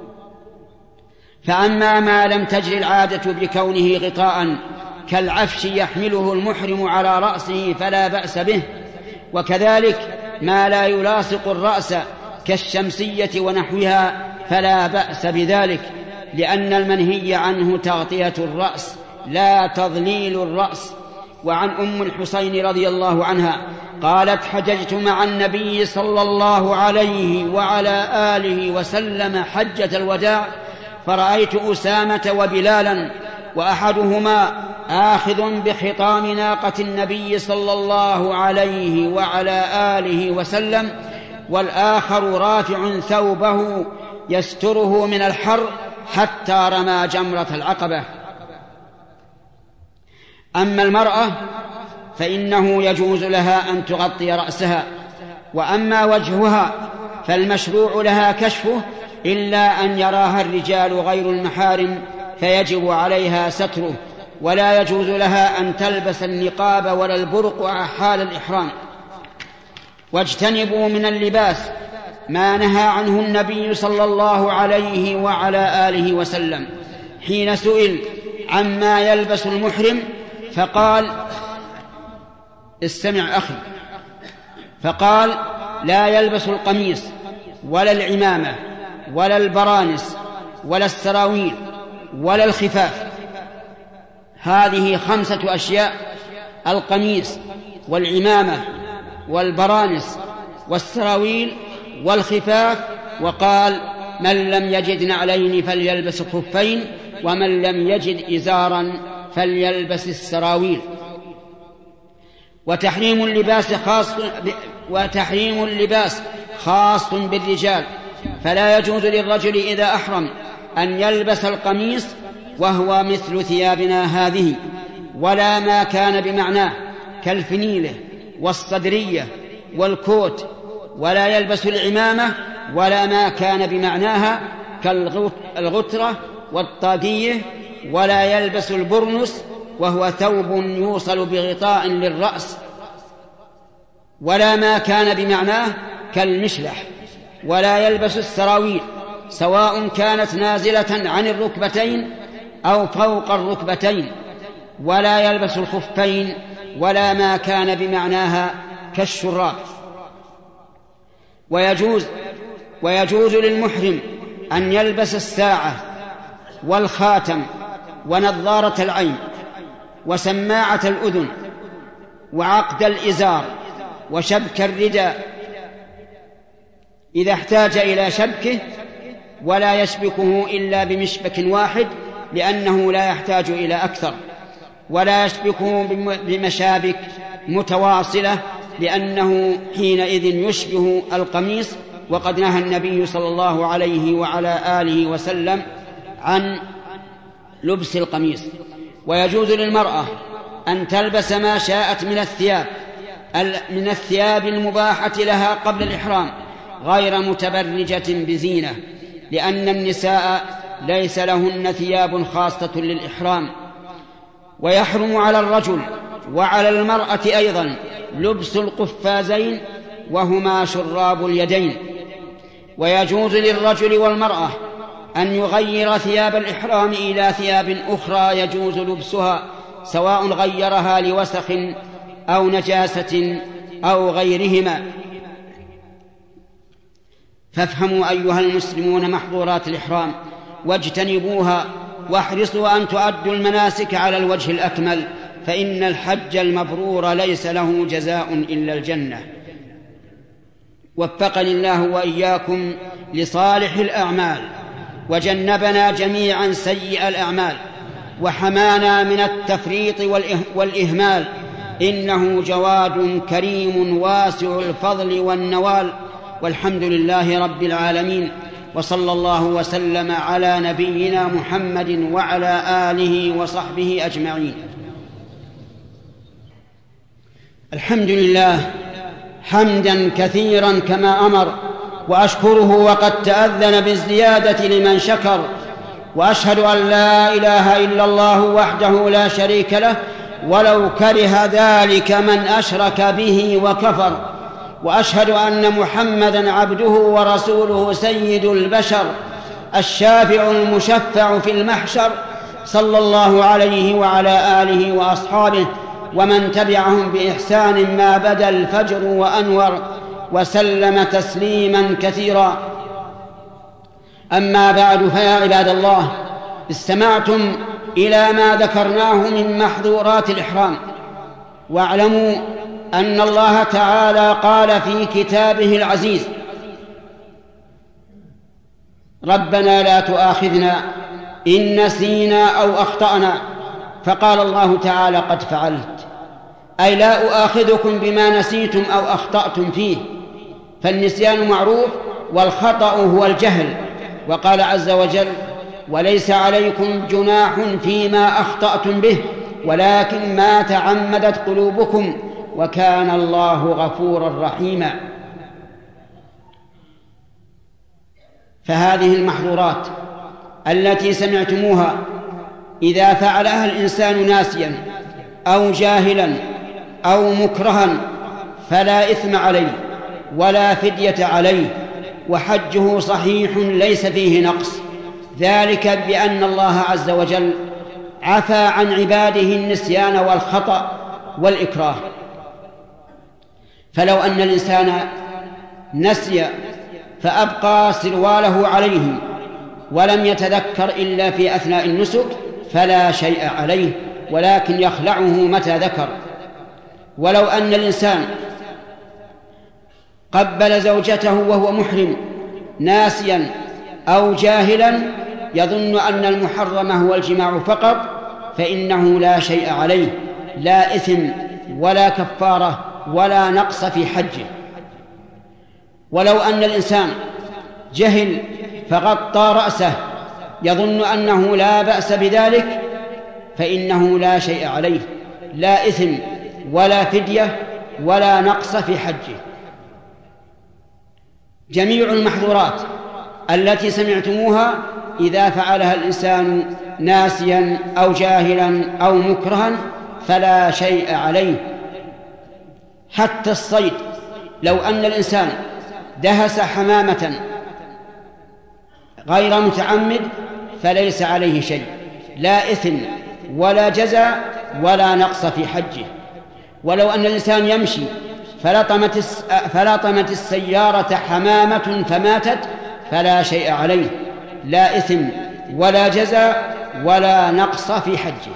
فأما ما لم تجر العادة بكونه غطاء كالعفش يحمله المحرم على رأسه فلا بأس به، وكذلك ما لا يلاصق الرأس كالشمسية ونحوها فلا بأس بذلك، لأن المنهي عنه تغطية الرأس لا تضليل الرأس. وعن أم الحسين رضي الله عنها قالت: حججت مع النبي صلى الله عليه وعلى آله وسلم حجة الوداع، فرأيت أسامة وبلالا، وأحدهما آخذ بخطام ناقة النبي صلى الله عليه وعلى آله وسلم، والآخر رافع ثوبه يستره من الحر حتى رمى جمرة العقبة. أما المرأة فإنه يجوز لها أن تغطي رأسها، وأما وجهها فالمشروع لها كشفه، إلا أن يراها الرجال غير المحارم فيجب عليها ستره، ولا يجوز لها أن تلبس النقاب ولا البرقع حال الإحرام. واجتنبوا من اللباس ما نهى عنه النبي صلى الله عليه وعلى آله وسلم. حين سئل عما يلبس المحرم فقال: استمع أخي، فقال: لا يلبس القميص ولا العمامة ولا البرانس ولا السراويل ولا الخفاف. هذه 5 أشياء: القميص والعمامة والبرانس والسراويل والخفاف. وقال: من لم يجد نعلين فليلبس خفين، ومن لم يجد إزارا فليلبس السراويل. وتحريم اللباس خاص بالرجال، فلا يجوز للرجل إذا أحرم أن يلبس القميص وهو مثل ثيابنا هذه، ولا ما كان بمعناه كالفنيلة والصدرية والكوت، ولا يلبس العمامة ولا ما كان بمعناها كالغترة والطاقية، ولا يلبس البرنس وهو ثوب يوصل بغطاء للرأس، ولا ما كان بمعناه كالمشلح، ولا يلبس السراويل سواء كانت نازلة عن الركبتين أو فوق الركبتين، ولا يلبس الخفين ولا ما كان بمعناها كالشراب. ويجوز للمحرم أن يلبس الساعة والخاتم ونظارة العين وسماعة الأذن وعقد الإزار وشبك الرداء إذا احتاج إلى شبكه، ولا يشبكه إلا بمشبك واحد لأنه لا يحتاج إلى أكثر، ولا يشبكه بمشابك متواصلة لأنه حينئذ يشبه القميص، وقد نهى النبي صلى الله عليه وعلى آله وسلم عن لبس القميص. ويجوز للمرأة أن تلبس ما شاءت من الثياب المباحة لها قبل الإحرام غير متبرجة بزينة، لأن النساء ليس لهن ثياب خاصة للإحرام. ويحرم على الرجل وعلى المرأة أيضا لبس القفازين وهما شراب اليدين. ويجوز للرجل والمرأة أن يغير ثياب الإحرام إلى ثياب أخرى يجوز لبسها، سواء غيرها لوسخ أو نجاسة أو غيرهما. فافهموا أيها المسلمون محظورات الإحرام واجتنبوها، واحرصوا أن تؤدوا المناسك على الوجه الأكمل، فإن الحج المبرور ليس له جزاء إلا الجنة. وفقني الله وإياكم لصالح الأعمال، وجنبنا جميعا سيئ الأعمال، وحمانا من التفريط والإهمال، إنه جواد كريم واسع الفضل والنوال. والحمد لله رب العالمين، وصلى الله وسلم على نبينا محمد وعلى آله وصحبه أجمعين. الحمد لله حمدا كثيرا كما أمر، وأشكره وقد تأذن بالزيادة لمن شكر، وأشهد أن لا إله إلا الله وحده لا شريك له ولو كره ذلك من أشرك به وكفر، وأشهد أن محمدًا عبده ورسوله سيد البشر الشافع المشفع في المحشر، صلى الله عليه وعلى آله وأصحابه ومن تبعهم بإحسان ما بدا الفجر وأنور، وسلم تسليما كثيرا. أما بعد، فيا عباد الله، استمعتم إلى ما ذكرناه من محظورات الإحرام، واعلموا أن الله تعالى قال في كتابه العزيز: ربنا لا تؤاخذنا إن نسينا أو أخطأنا. فقال الله تعالى: قد فعلت، أي لا أؤاخذكم بما نسيتم أو أخطأتم فيه، فالنسيان معروف والخطأ هو الجهل. وقال عز وجل: وليس عليكم جناح فيما أخطأتم به ولكن ما تعمدت قلوبكم وكان الله غفورا رحيما. فهذه المحظورات التي سمعتموها إذا فعلها الإنسان ناسيا أو جاهلا أو مكرها فلا إثم عليه ولا فدية عليه، وحجه صحيح ليس فيه نقص، ذلك بأن الله عز وجل عفى عن عباده النسيان والخطأ والإكراه. فلو أن الإنسان نسي فأبقى سرواله عليه ولم يتذكر إلا في أثناء النسك فلا شيء عليه، ولكن يخلعه متى ذكر. ولو أن الإنسان قبل زوجته وهو محرم ناسيا أو جاهلا يظن أن المحرم هو الجماع فقط فإنه لا شيء عليه، لا إثم ولا كفارة ولا نقص في حجه. ولو أن الإنسان جهل فغطى رأسه يظن أنه لا بأس بذلك فإنه لا شيء عليه، لا إثم ولا فدية ولا نقص في حجه. جميع المحظورات التي سمعتموها إذا فعلها الإنسان ناسيا أو جاهلا أو مكرها فلا شيء عليه. حتى الصيد، لو أن الإنسان دهس حمامة غير متعمد فليس عليه شيء، لا إثم ولا جزاء ولا نقص في حجه. ولو أن الإنسان يمشي فلطمت السيارة حمامة فماتت فلا شيء عليه، لا إثم ولا جزاء ولا نقص في حجه.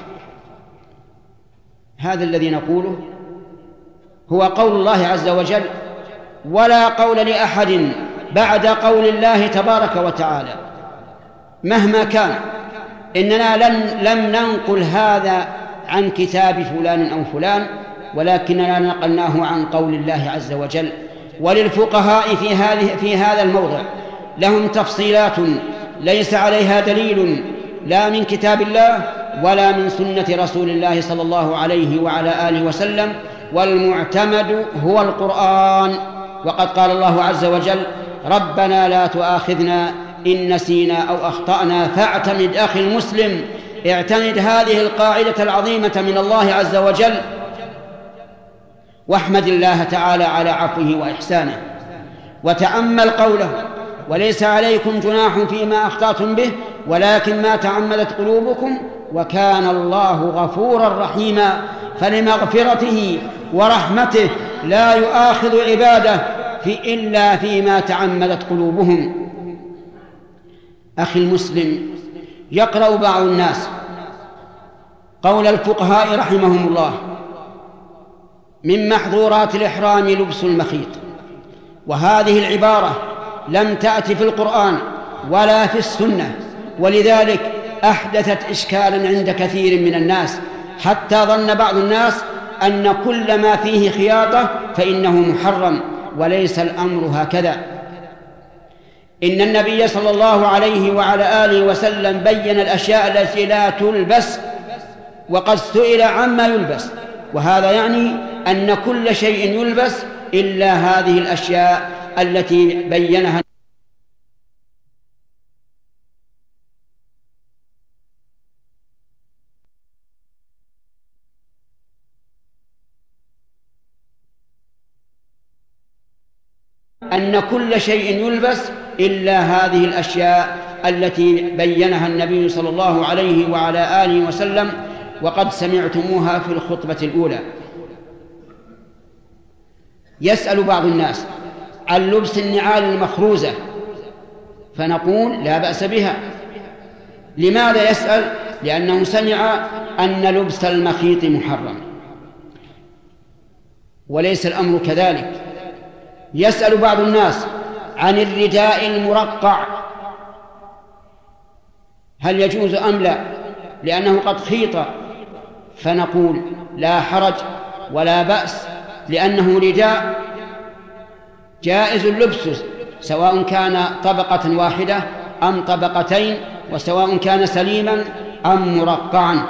هذا الذي نقوله هو قول الله عز وجل، ولا قول لأحد بعد قول الله تبارك وتعالى. مهما كان، إننا لم ننقل هذا عن كتاب فلان أو فلان، ولكننا نقلناه عن قول الله عز وجل. وللفقهاء في هذا الموضع لهم تفصيلات ليس عليها دليل لا من كتاب الله ولا من سنة رسول الله صلى الله عليه وعلى آله وسلم، والمعتمد هو القرآن. وقد قال الله عز وجل: ربنا لا تؤاخذنا إن نسينا أو أخطأنا. فاعتمد أخي المسلم، اعتمد هذه القاعدة العظيمة من الله عز وجل، واحمد الله تعالى على عفوه وإحسانه، وتأمل قوله: وليس عليكم جناح فيما أخطأتم به ولكن ما تعمدت قلوبكم وكان الله غفورا رحيما. فلمغفرته ورحمته لا يؤاخذ عباده إلا فيما تعمدت قلوبهم. أخي المسلم، يقرأ بعض الناس قول الفقهاء رحمهم الله: من محظورات الإحرام لبس المخيط. وهذه العبارة لم تأت في القرآن ولا في السنة، ولذلك أحدثت إشكالا عند كثير من الناس، حتى ظن بعض الناس أن كل ما فيه خياطة فإنه محرم، وليس الأمر هكذا. إن النبي صلى الله عليه وعلى آله وسلم بين الأشياء التي لا تلبس، وقد سئل عما يلبس، وهذا يعني أن كل شيء يلبس إلا هذه الأشياء التي بينها. أن كل شيء يلبس إلا هذه الأشياء التي بينها النبي صلى الله عليه وعلى آله وسلم، وقد سمعتموها في الخطبة الأولى. يسأل بعض الناس عن لبس النعال المخروزة، فنقول لا بأس بها. لماذا يسأل؟ لأنه سمع أن لبس المخيط محرم، وليس الأمر كذلك. يسأل بعض الناس عن الرداء المرقع، هل يجوز أم لا؟ لأنه قد خيط، فنقول لا حرج ولا بأس، لأنه رداء جائز لبسه، سواء كان طبقة واحدة أم طبقتين، وسواء كان سليما أم مرقعا.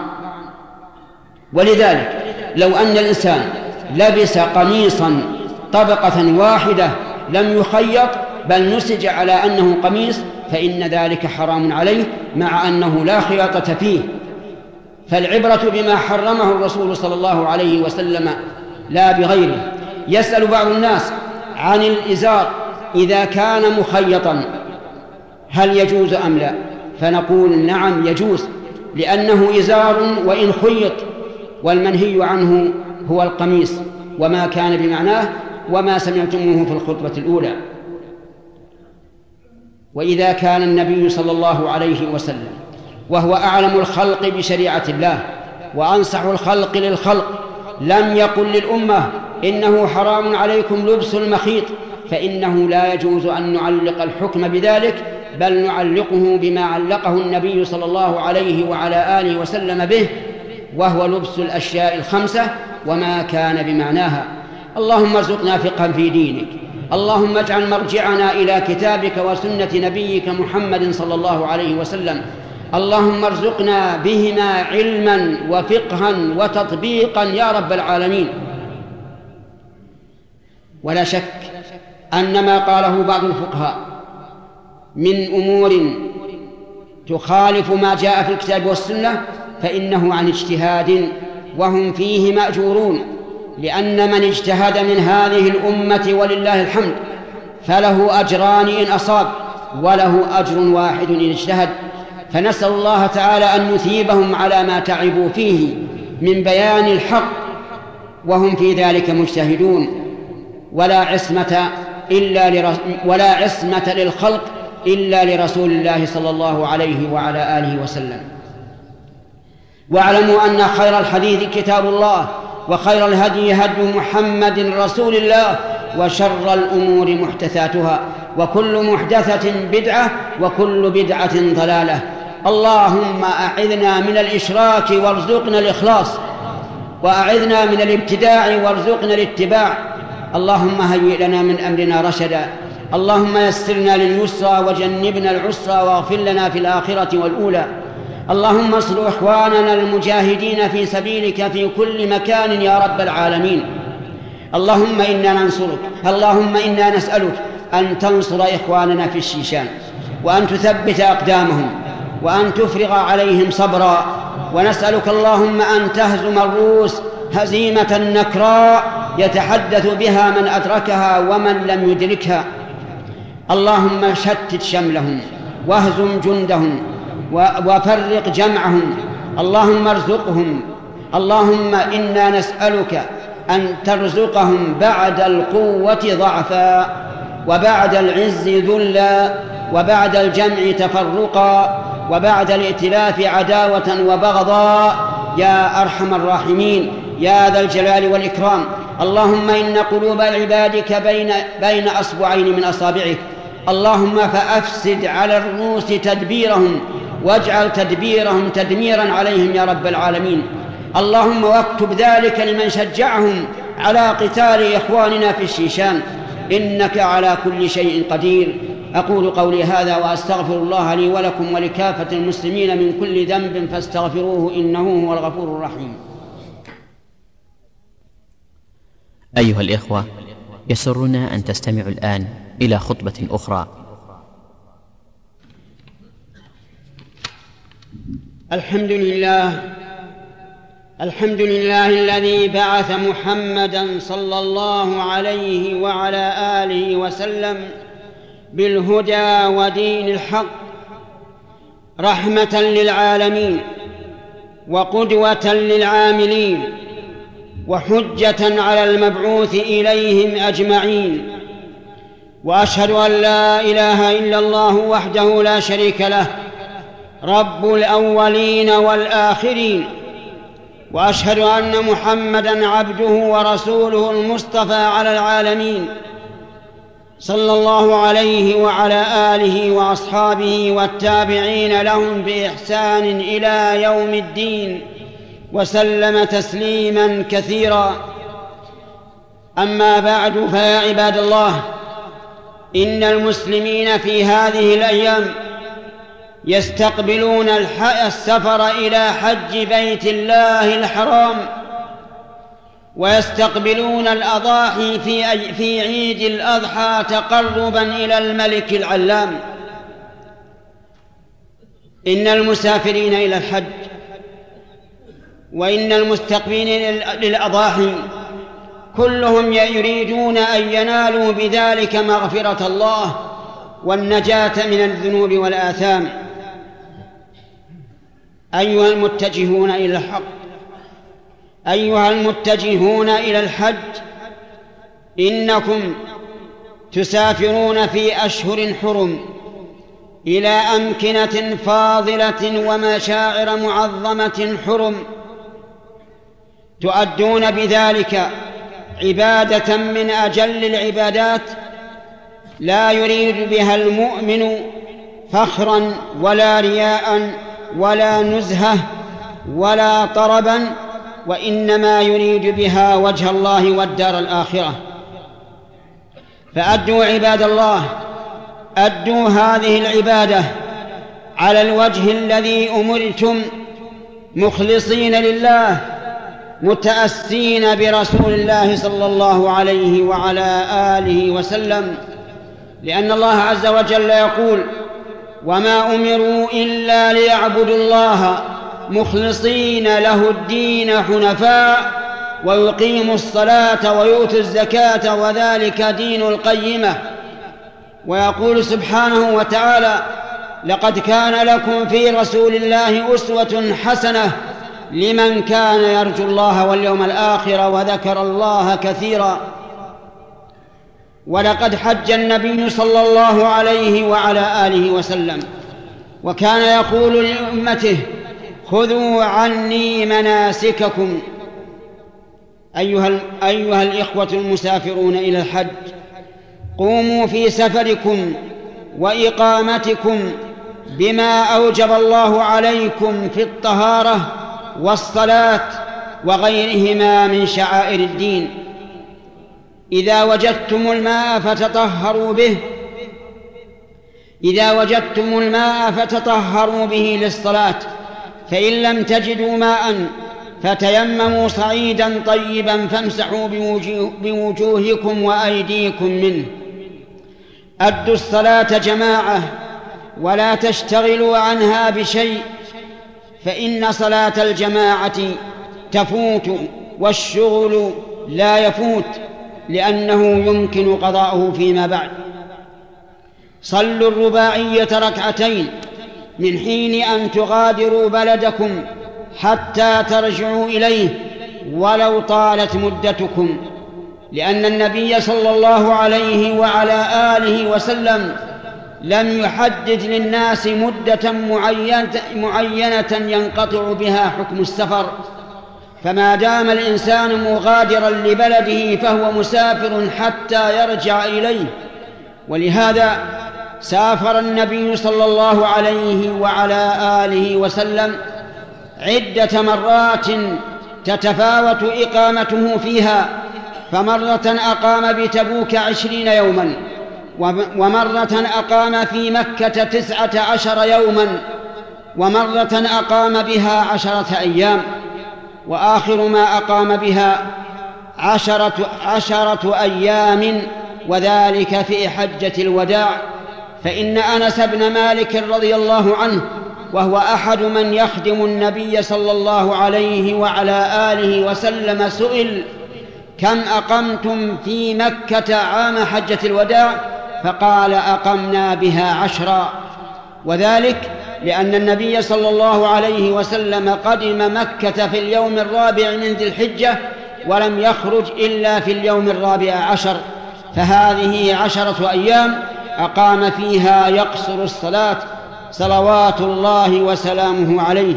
ولذلك لو أن الإنسان لبس قميصا طبقة واحدة لم يخيط بل نسج على أنه قميص، فإن ذلك حرام عليه، مع أنه لا خياطة فيه. فالعبرة بما حرمه الرسول صلى الله عليه وسلم لا بغيره. يسأل بعض الناس عن الإزار إذا كان مخيطا هل يجوز أم لا؟ فنقول نعم يجوز، لأنه إزار وإن خيط، والمنهي عنه هو القميص وما كان بمعناه، وما سمعتموه في الخطبة الأولى. وإذا كان النبي صلى الله عليه وسلم وهو أعلم الخلق بشريعة الله وأنصح الخلق للخلق لم يقل للأمة إنه حرام عليكم لبس المخيط، فإنه لا يجوز أن نعلق الحكم بذلك، بل نعلقه بما علقه النبي صلى الله عليه وعلى آله وسلم به، وهو لبس الأشياء الخمسة وما كان بمعناها. اللهم ارزقنا فقها في دينك، اللهم اجعل مرجعنا إلى كتابك وسنة نبيك محمد صلى الله عليه وسلم، اللهم ارزقنا بهما علما وفقها وتطبيقا يا رب العالمين. ولا شك أن ما قاله بعض الفقهاء من أمور تخالف ما جاء في الكتاب والسنة فإنه عن اجتهاد، وهم فيه مأجورون، لأن من اجتهد من هذه الأمة ولله الحمد فله أجران إن أصاب، وله أجر واحد إن اجتهد. فنسأل الله تعالى أن يثيبهم على ما تعبوا فيه من بيان الحق، وهم في ذلك مجتهدون. ولا عصمة للخلق إلا لرسول الله صلى الله عليه وعلى آله وسلم. واعلموا أن خير الحديث كتاب الله، وخير الهدي هدي محمد رسول الله، وشر الأمور محدثاتها، وكل محدثة بدعة، وكل بدعة ضلالة. اللهم أعذنا من الإشراك وارزقنا الإخلاص، وأعذنا من الابتداع وارزقنا الاتباع. اللهم هيئ لنا من أمرنا رشدا، اللهم يسرنا لليسرى وجنبنا العسرى، واغفر لنا في الآخرة والأولى. اللهم انصر إخواننا المجاهدين في سبيلك في كل مكان يا رب العالمين. اللهم إنا نسألك أن تنصر إخواننا في الشيشان، وأن تثبت أقدامهم، وأن تفرغ عليهم صبرا. ونسألك اللهم أن تهزم الروس هزيمة نكراء يتحدث بها من أدركها ومن لم يدركها. اللهم شتت شملهم واهزم جندهم وفرق جمعهم، اللهم ارزقهم. اللهم إنا نسألك أن ترزقهم بعد القوة ضعفا، وبعد العز ذلا، وبعد الجمع تفرقا، وبعد الائتلاف عداوة وبغضا، يا أرحم الراحمين يا ذا الجلال والإكرام. اللهم إن قلوب عبادك بين أصبعين من أصابعك، اللهم فأفسد على الروس تدبيرهم واجعل تدبيرهم تدميرا عليهم يا رب العالمين. اللهم واكتب ذلك لمن شجعهم على قتال إخواننا في الشيشان، إنك على كل شيء قدير. أقول قولي هذا وأستغفر الله لي ولكم ولكافة المسلمين من كل ذنب فاستغفروه إنه هو الغفور الرحيم. أيها الإخوة، يسرنا أن تستمعوا الآن إلى خطبة أخرى. الحمد لله الذي بعث محمدًا صلى الله عليه وعلى آله وسلم بالهدى ودين الحق رحمة للعالمين وقدوة للعاملين وحجة على المبعوث إليهم أجمعين. وأشهد أن لا إله إلا الله وحده لا شريك له رب الأولين والآخرين، وأشهد أن محمدًا عبده ورسوله المصطفى على العالمين صلى الله عليه وعلى آله وأصحابه والتابعين لهم بإحسان إلى يوم الدين، وسلم تسليماً كثيراً. أما بعد، فيا عباد الله، إن المسلمين في هذه الأيام يستقبلون السفر إلى حج بيت الله الحرام، ويستقبلون الأضاحي في عيد الأضحى تقرباً إلى الملك العلام. إن المسافرين إلى الحج وإن المستقبلين للأضاحي كلهم يريدون أن ينالوا بذلك مغفرة الله والنجاة من الذنوب والآثام. أيها المتجهون إلى الحق، أيها المتجهون إلى الحج، إنكم تسافرون في أشهر حرم إلى أمكنة فاضلة ومشاعر معظمة حرم، تؤدون بذلك عبادة من أجل العبادات لا يريد بها المؤمن فخرا ولا رياء ولا نزهة ولا طربا، وإنما يريد بها وجه الله والدار الآخرة. فأدوا عباد الله، أدوا هذه العبادة على الوجه الذي أمرتم، مخلصين لله متأسين برسول الله صلى الله عليه وعلى آله وسلم، لأن الله عز وجل يقول: وما أمروا إلا ليعبدوا الله مخلصين له الدين حنفاء ويقيموا الصلاة ويؤتوا الزكاة وذلك دين القيمة. ويقول سبحانه وتعالى: لقد كان لكم في رسول الله أسوة حسنة لمن كان يرجو الله واليوم الآخر وذكر الله كثيرا. ولقد حج النبي صلى الله عليه وعلى آله وسلم، وكان يقول لأمته: خذوا عني مناسككم. أيها الإخوة المسافرون إلى الحج، قوموا في سفركم وإقامتكم بما أوجب الله عليكم في الطهارة والصلاة وغيرهما من شعائر الدين. إذا وجدتم الماء فتطهروا به للصلاة، فإن لم تجدوا ماء فتيمموا صعيدا طيبا فامسحوا بوجوهكم وأيديكم منه. أدوا الصلاة جماعة ولا تشتغلوا عنها بشيء، فإن صلاة الجماعة تفوت والشغل لا يفوت، لأنه يمكن قضاؤه فيما بعد. صلوا الرباعية ركعتين من حين أن تغادروا بلدكم حتى ترجعوا إليه ولو طالت مدتكم، لأن النبي صلى الله عليه وعلى آله وسلم لم يحدد للناس مدة معينة ينقطع بها حكم السفر، فما دام الإنسان مغادرا لبلده فهو مسافر حتى يرجع إليه. ولهذا سافر النبي صلى الله عليه وعلى آله وسلم عدة مرات تتفاوت إقامته فيها، فمرة أقام بتبوك 20 يوما، ومرة أقام في مكة 19 يوما، ومرة أقام بها 10 أيام، وآخر ما أقام بها 10 أيام، وذلك في حجة الوداع. فإن أنس بن مالك رضي الله عنه، وهو أحد من يخدم النبي صلى الله عليه وعلى آله وسلم، سئل: كم أقمتم في مكة عام حجة الوداع؟ فقال: أقمنا بها 10. وذلك لأن النبي صلى الله عليه وسلم قدم مكة في اليوم 4 من ذي الحجة، ولم يخرج إلا في اليوم 14، فهذه 10 أيام أقام فيها يقصر الصلاة صلوات الله وسلامه عليه.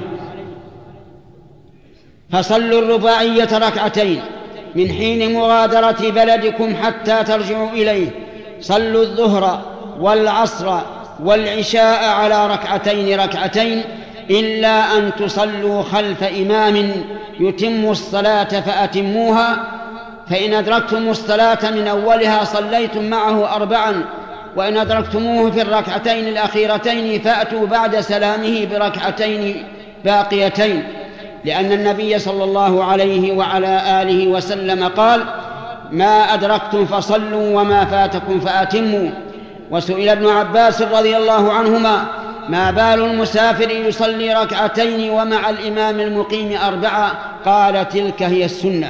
فصلوا الرباعية 2 من حين مغادرة بلدكم حتى ترجعوا إليه. صلوا الظهر والعصر والعشاء على 2 إلا أن تصلوا خلف إمام يتم الصلاة فأتموها، فإن أدركتم الصلاة من أولها صليتم معه 4، وإن أدركتموه في 2 الأخيرتين فأتوا بعد سلامه 2 باقيتين، لأن النبي صلى الله عليه وعلى آله وسلم قال: ما أدركتم فصلوا وما فاتكم فأتموا. وسئل ابن عباس رضي الله عنهما: ما بال المسافر يصلي 2 ومع الإمام المقيم 4؟ قال: تلك هي السنة.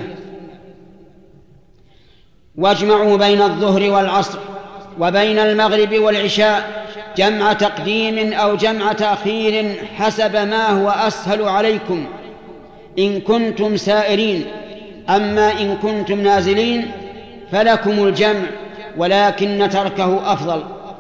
واجمعوا بين الظهر والعصر وبين المغرب والعشاء جمع تقديم أو جمع تأخير حسب ما هو أسهل عليكم إن كنتم سائرين. أما إن كنتم نازلين فلكم الجمع، ولكن تركه أفضل.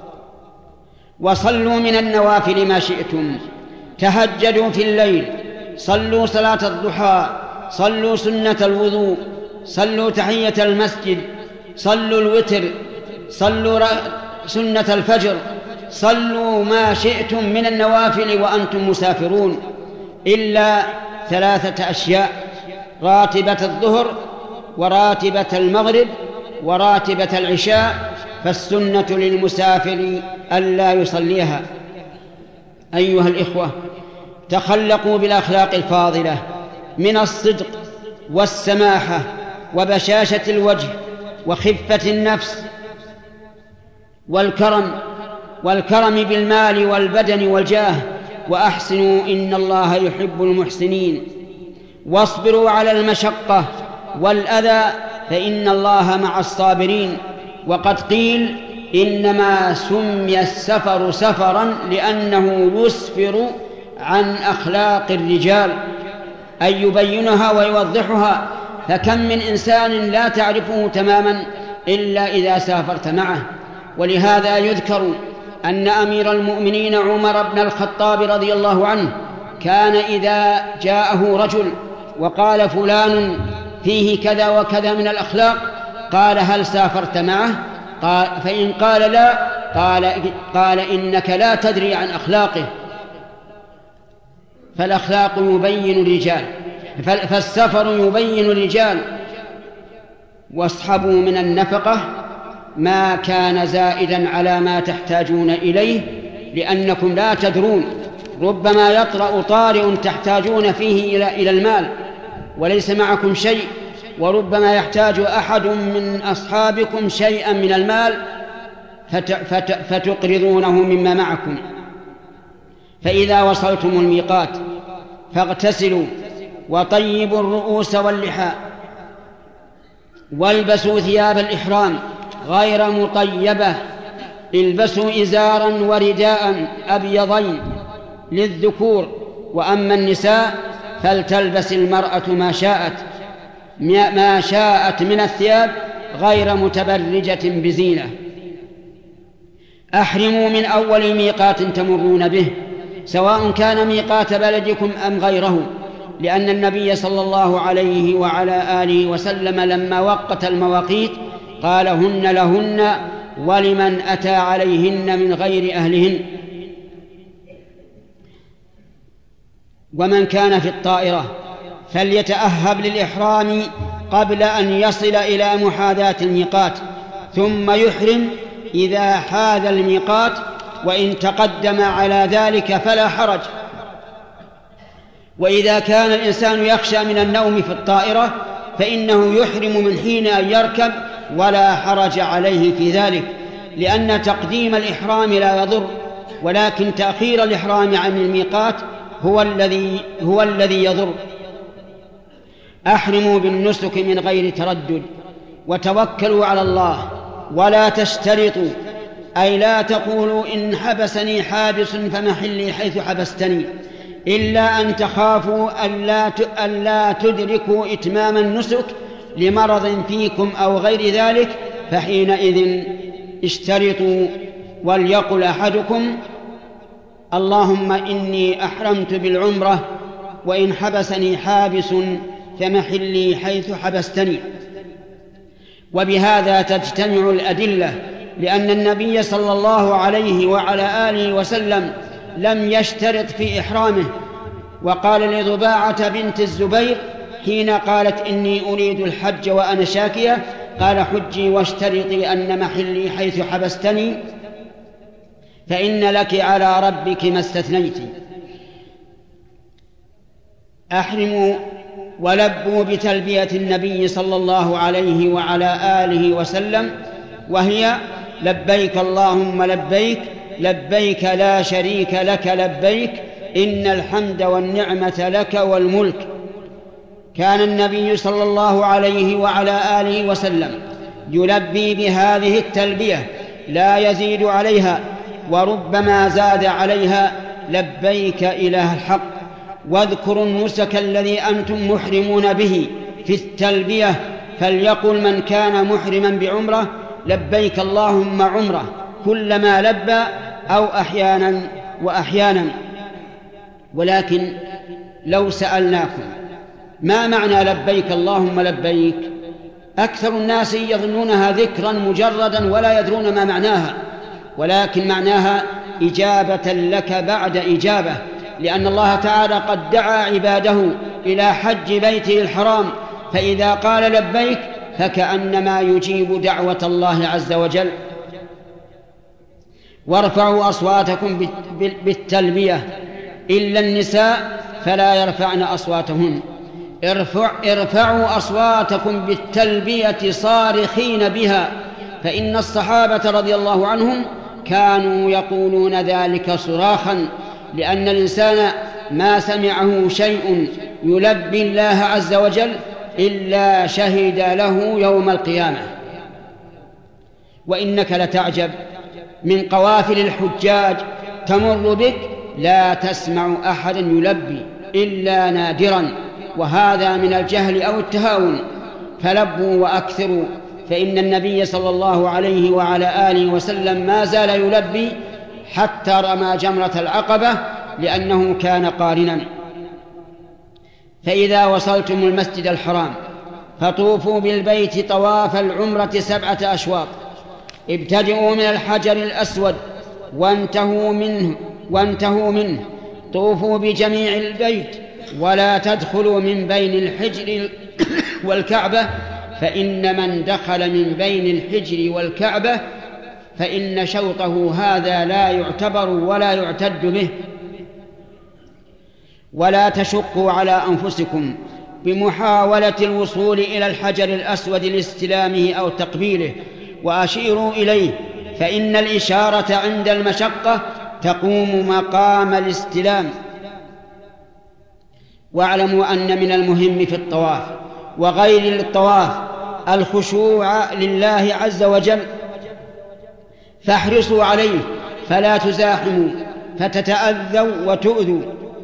وصلوا من النوافل ما شئتم، تهجدوا في الليل، صلوا صلاة الضحى، صلوا سنة الوضوء، صلوا تحية المسجد، صلوا الوتر، صلوا سنة الفجر، صلوا ما شئتم من النوافل وأنتم مسافرون، إلا 3 أشياء: راتبة الظهر، وراتبة المغرب، وراتبة العشاء، فالسنة للمسافر ألا يصليها. أيها الإخوة، تخلقوا بالأخلاق الفاضلة من الصدق والسماحة وبشاشة الوجه وخفة النفس والكرم بالمال والبدن والجاه، وأحسنوا إن الله يحب المحسنين. واصبروا على المشقة والأذى فإن الله مع الصابرين. وقد قيل: إنما سمي السفر سفرا لأنه يسفر عن أخلاق الرجال، أي يبينها ويوضحها. فكم من إنسان لا تعرفه تماما إلا إذا سافرت معه. ولهذا يذكر أن أمير المؤمنين عمر بن الخطاب رضي الله عنه كان إذا جاءه رجل وقال: فلان فيه كذا وكذا من الأخلاق، قال: هل سافرت معه؟ فإن قال لا، قال: إنك لا تدري عن أخلاقه. فالأخلاق يبين الرجال، فالسفر يبين الرجال. واصحبوا من النفقة ما كان زائدا على ما تحتاجون إليه، لأنكم لا تدرون، ربما يطرأ طارئ تحتاجون فيه إلى المال وليس معكم شيء، وربما يحتاج أحد من أصحابكم شيئا من المال فتقرضونه مما معكم. فإذا وصلتم الميقات فاغتسلوا وطيبوا الرؤوس واللحى، والبسوا ثياب الإحرام غير مطيبة، البسوا إزارا ورداء أبيضين للذكور، وأما النساء فلتلبس المرأة ما شاءت من الثياب غير متبرجة بزينة. أحرموا من أول ميقات تمرون به، سواء كان ميقات بلدكم أم غيره، لأن النبي صلى الله عليه وعلى آله وسلم لما وقت المواقيت قال: هن لهن ولمن أتى عليهن من غير أهلهن. ومن كان في الطائرة فليتأهب للإحرام قبل أن يصل إلى محاذاة الميقات، ثم يحرم إذا حاذ الميقات، وإن تقدم على ذلك فلا حرج. وإذا كان الإنسان يخشى من النوم في الطائرة فإنه يحرم من حين أن يركب ولا حرج عليه في ذلك، لأن تقديم الإحرام لا يضر، ولكن تأخير الإحرام عن الميقات هو الذي يضر. أحرموا بالنسك من غير تردد، وتوكلوا على الله، ولا تشترطوا، أي لا تقولوا إن حبسني حابس فمحلي حيث حبستني، إلا أن تخافوا ألا تدركوا إتمام النسك لمرض فيكم أو غير ذلك، فحينئذ اشترطوا. وليقل أحدكم: اللهم إني أحرمت بالعمرة، وإن حبسني حابس فمحلي حيث حبستني. وبهذا تجتمع الأدلة، لأن النبي صلى الله عليه وعلى آله وسلم لم يشترط في إحرامه. وقال لضباعة بنت الزبير حين قالت: إني أريد الحج وأنا شاكية، قال: حجي واشترطي أن محلي حيث حبستني، فإن لك على ربك ما استثنيت. أحرموا ولبوا بتلبية النبي صلى الله عليه وعلى آله وسلم، وهي: لبيك اللهم لبيك، لبيك لا شريك لك لبيك، إن الحمد والنعمة لك والملك. كان النبي صلى الله عليه وعلى آله وسلم يلبي بهذه التلبية لا يزيد عليها، وربما زاد عليها: لبيك إله الحق. واذكروا النسك الذي أنتم محرمون به في التلبية، فليقل من كان محرما بعمرة: لبيك اللهم عمرة، كلما لبى، أو أحيانا وأحيانا. ولكن لو سألناكم ما معنى لبيك اللهم لبيك، أكثر الناس يظنونها ذكرا مجردا ولا يدرون ما معناها، ولكن معناها إجابة لك بعد إجابة، لأن الله تعالى قد دعا عباده إلى حج بيته الحرام، فإذا قال لبيك فكأنما يجيب دعوة الله عز وجل. وارفعوا أصواتكم بالتلبية، إلا النساء فلا يرفعن أصواتهن. ارفعوا أصواتكم بالتلبية صارخين بها، فإن الصحابة رضي الله عنهم كانوا يقولون ذلك صراخا، لأن الإنسان ما سمعه شيء يلبي الله عز وجل إلا شهد له يوم القيامة. وإنك لتعجب من قوافل الحجاج تمر بك لا تسمع أحدا يلبي إلا نادرا، وهذا من الجهل أو التهاون. فلبوا وأكثروا، فإن النبي صلى الله عليه وعلى آله وسلم ما زال يلبي حتى رمى جمرة العقبة، لأنه كان قارنا. فإذا وصلتم المسجد الحرام فطوفوا بالبيت طواف العمرة 7 أشواط، ابتدئوا من الحجر الأسود وانتهوا منه، طوفوا بجميع البيت، ولا تدخلوا من بين الحجر والكعبة، فإن من دخل من بين الحجر والكعبة فإن شوطه هذا لا يعتبر ولا يعتد به. ولا تشقوا على أنفسكم بمحاولة الوصول إلى الحجر الأسود لاستلامه أو تقبيله، وأشيروا إليه، فإن الإشارة عند المشقة تقوم مقام الاستلام. واعلموا أن من المهم في الطواف وغير الطواف الخشوع لله عز وجل، فاحرصوا عليه فلا تزاحموا فتتأذوا وتؤذوا.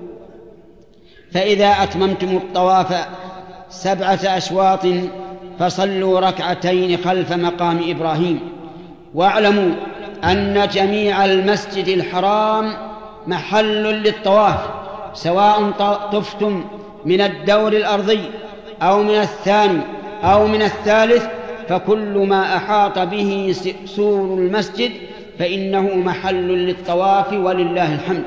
فإذا أتممتم الطواف 7 أشواط فصلوا 2 ركعتين خلف مقام إبراهيم. واعلموا أن جميع المسجد الحرام محل للطواف، سواء طفتم من الدور الأرضي أو من الثاني أو من الثالث، فكل ما أحاط به سور المسجد فإنه محل للطواف ولله الحمد.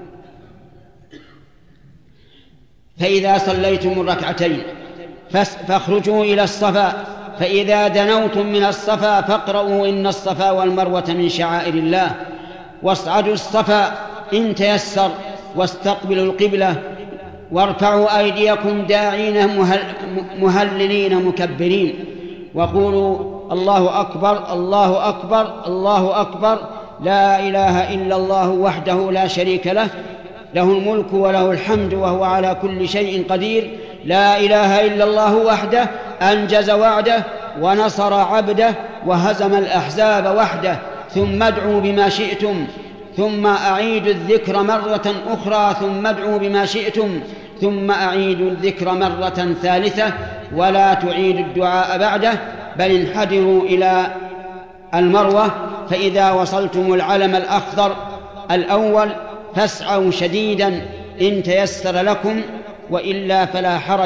فإذا صليتم الركعتين فاخرجوا إلى الصفا، فإذا دنوتم من الصفا فاقرؤوا إن الصفا والمروة من شعائر الله، واصعدوا الصفا إن تيسر، واستقبلوا القبلة، وارفعوا أيديكم داعين مهللين مكبرين، وقولوا الله أكبر الله أكبر الله أكبر، لا إله إلا الله وحده لا شريك له، له الملك وله الحمد وهو على كل شيء قدير، لا إله إلا الله وحده أنجز وعده ونصر عبده وهزم الأحزاب وحده. ثم ادعوا بما شئتم، ثم أعيدوا الذكر مرة أخرى، ثم ادعوا بما شئتم، ثم أعيدوا الذكر مرة ثالثة، ولا تعيدوا الدعاء بعده، بل انحدروا إلى المروة. فإذا وصلتم العلم الأخضر الأول فاسعوا شديدا إن تيسر لكم، وإلا فلا حرج.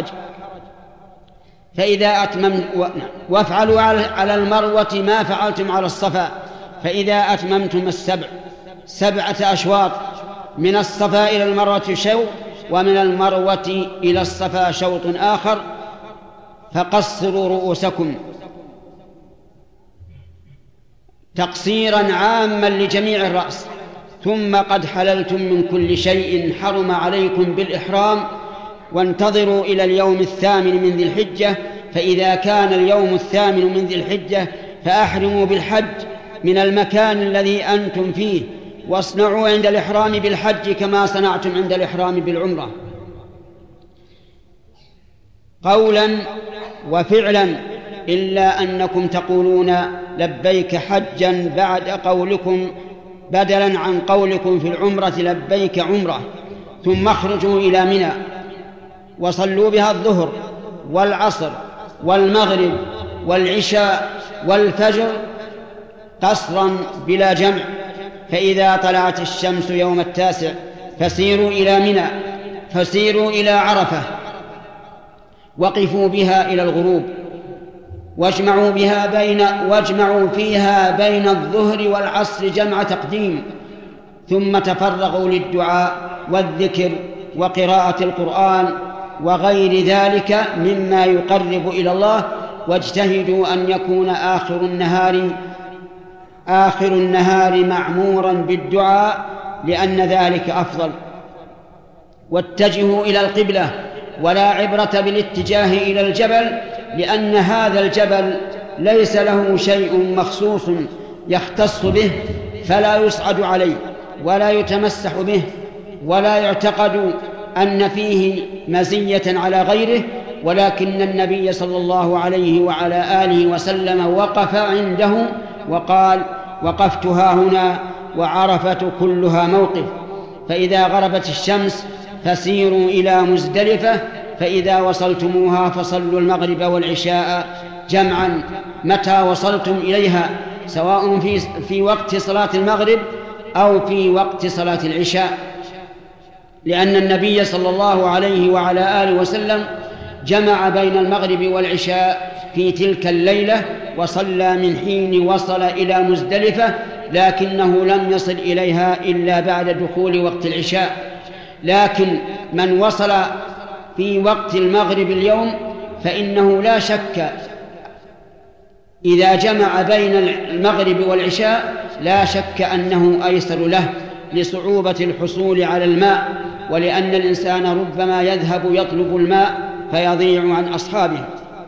فإذا وافعلوا على المروة ما فعلتم على الصفا، فإذا أتممتم 7 أشواط، من الصفا إلى المروة شوط، ومن المروة إلى الصفا شوط آخر، فقصروا رؤوسكم تقصيرا عاما لجميع الرأس، ثم قد حللتم من كل شيء حرم عليكم بالإحرام، وانتظروا إلى اليوم 8 من ذي الحجة. فإذا كان اليوم 8 من ذي الحجة فأحرموا بالحج من المكان الذي أنتم فيه، واصنعوا عند الإحرام بالحج كما صنعتم عند الإحرام بالعمرة، قولا وفعلا، إلا أنكم تقولون لبيك حجا بعد قولكم، بدلا عن قولكم في العمرة لبيك عمرة. ثم اخرجوا إلى منى وصلوا بها الظهر والعصر والمغرب والعشاء والفجر قصرا بلا جمع. فإذا طلعت الشمس يوم 9 فسيروا إلى منى، فسيروا إلى عرفة، وقفوا بها إلى الغروب، واجمعوا فيها بين الظهر والعصر جمع تقديم، ثم تفرغوا للدعاء والذكر وقراءة القرآن وغير ذلك مما يقرب إلى الله، واجتهدوا أن يكون آخر النهار معمورا بالدعاء، لأن ذلك أفضل. واتجهوا إلى القبلة، ولا عبرة بالاتجاه إلى الجبل، لأن هذا الجبل ليس له شيء مخصوص يختص به، فلا يصعد عليه ولا يتمسح به، ولا يعتقد أن فيه مزية على غيره، ولكن النبي صلى الله عليه وعلى آله وسلم وقف عنده وقال: وقفت هاهنا وعرفة كلها موقف. فإذا غربت الشمس فسيروا إلى مزدلفة، فإذا وصلتموها فصلوا المغرب والعشاء جمعا متى وصلتم إليها، سواء في وقت صلاة المغرب أو في وقت صلاة العشاء، لأن النبي صلى الله عليه وعلى آله وسلم جمع بين المغرب والعشاء في تلك الليلة، وصلى من حين وصل إلى مزدلفة، لكنه لم يصل إليها إلا بعد دخول وقت العشاء. لكن من وصل في وقت المغرب اليوم فإنه لا شك إذا جمع بين المغرب والعشاء لا شك أنه أيسر له، لصعوبة الحصول على الماء، ولأن الإنسان ربما يذهب يطلب الماء فيضيع عن أصحابه.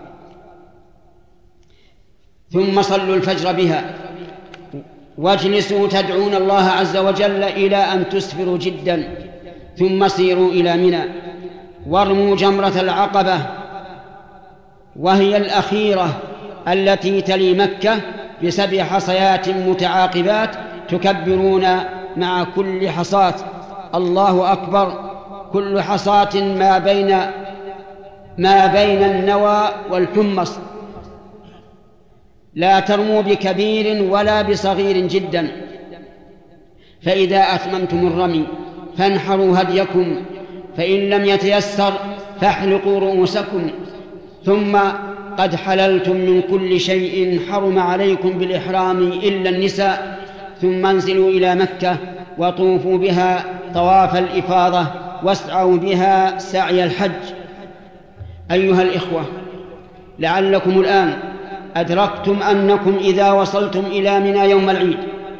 ثم صلوا الفجر بها، واجلسوا تدعون الله عز وجل إلى أن تسفروا جدا، ثم سيروا إلى منى، وارموا جمرة العقبة، وهي الأخيرة التي تلي مكة، ب7 حصيات متعاقبات تكبرون مع كل حصاة الله أكبر. كل حصاة ما بين النوى والحمص، لا ترموا بكبير ولا بصغير جدا. فإذا أتممتم الرمي فانحروا هديكم، فإن لم يتيسر فاحلقوا رؤوسكم، ثم قد حللتم من كل شيء حرم عليكم بالإحرام إلا النساء، ثم انزلوا إلى مكة وطوفوا بها طواف الإفاضة واسعوا بها سعي الحج. أيها الإخوة، لعلكم الآن أدركتم أنكم إذا وصلتم إلى منى يوم العيد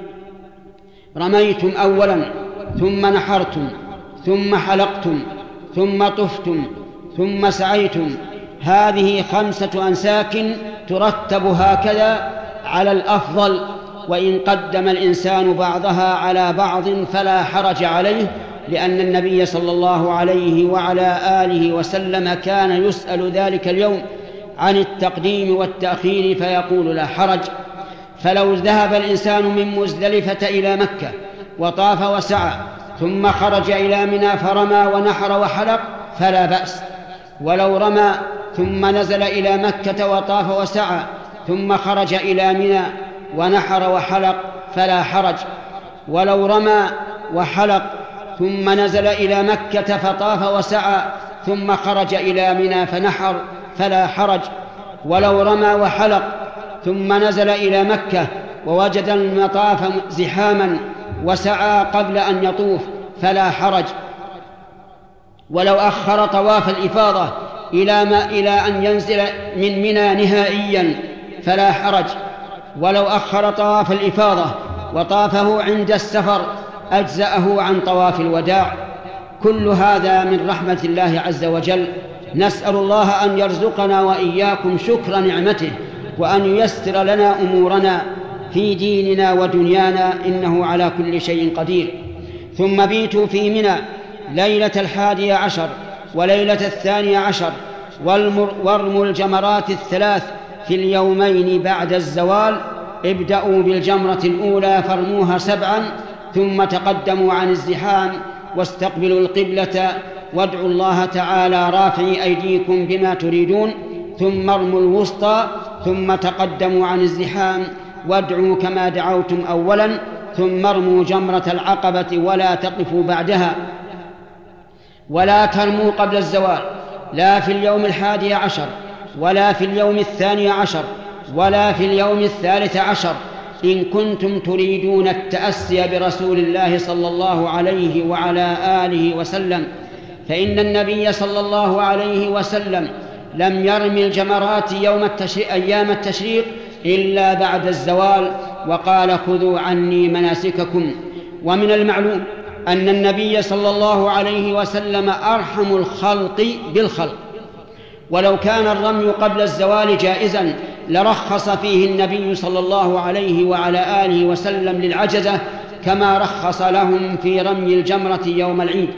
رميتم أولا، ثم نحرتم، ثم حلقتم، ثم طفتم، ثم سعيتم. هذه 5 أنساك ترتب هكذا على الأفضل، وإن قدم الإنسان بعضها على بعض فلا حرج عليه، لأن النبي صلى الله عليه وعلى آله وسلم كان يسأل ذلك اليوم عن التقديم والتأخير فيقول لا حرج. فلو ذهب الإنسان من مزدلفة إلى مكة وطاف وسعى ثم خرج إلى منى فرمى ونحر وحلق فلا بأس، ولو رمى ثم نزل إلى مكة وطاف وسعى ثم خرج إلى منى ونحر وحلق فلا حرج، ولو رمى وحلق ثم نزل إلى مكة فطاف وسعى ثم خرج إلى منى فنحر فلا حرج، ولو رمى وحلق ثم نزل إلى مكة ووجد المطاف زحاما وسعى قبل أن يطوف فلا حرج، ولو أخر طواف الإفاضة إلى أن ينزل من منى نهائيا فلا حرج، ولو أخر طواف الإفاضة وطافه عند السفر أجزأه عن طواف الوداع. كل هذا من رحمة الله عز وجل. نسأل الله أن يرزقنا وإياكم شكر نعمته، وأن ييسر لنا أمورنا في ديننا ودنيانا، إنه على كل شيء قدير. ثم بيتوا في منى ليلة 11 وليلة 12، وارموا الجمرات 3 في اليومين بعد الزوال. ابدأوا بالجمرة الأولى فارموها 7، ثم تقدموا عن الزحام واستقبلوا القبلة وادعوا الله تعالى رافعي أيديكم بما تريدون، ثم ارموا الوسطى، ثم تقدموا عن الزحام وادعوا كما دعوتم أولا، ثم ارموا جمرة العقبة ولا تقفوا بعدها. ولا ترموا قبل الزوال، لا في اليوم 11 ولا في اليوم 12 ولا في اليوم 13، إن كنتم تريدون التأسي برسول الله صلى الله عليه وعلى آله وسلم، فإن النبي صلى الله عليه وسلم لم يرم الجمرات أيام التشريق إلا بعد الزوال، وقال خذوا عني مناسككم. ومن المعلوم أن النبي صلى الله عليه وسلم أرحم الخلق بالخلق، ولو كان الرمي قبل الزوال جائزا لرخص فيه النبي صلى الله عليه وعلى آله وسلم للعجزة، كما رخص لهم في رمي الجمرة يوم العيد.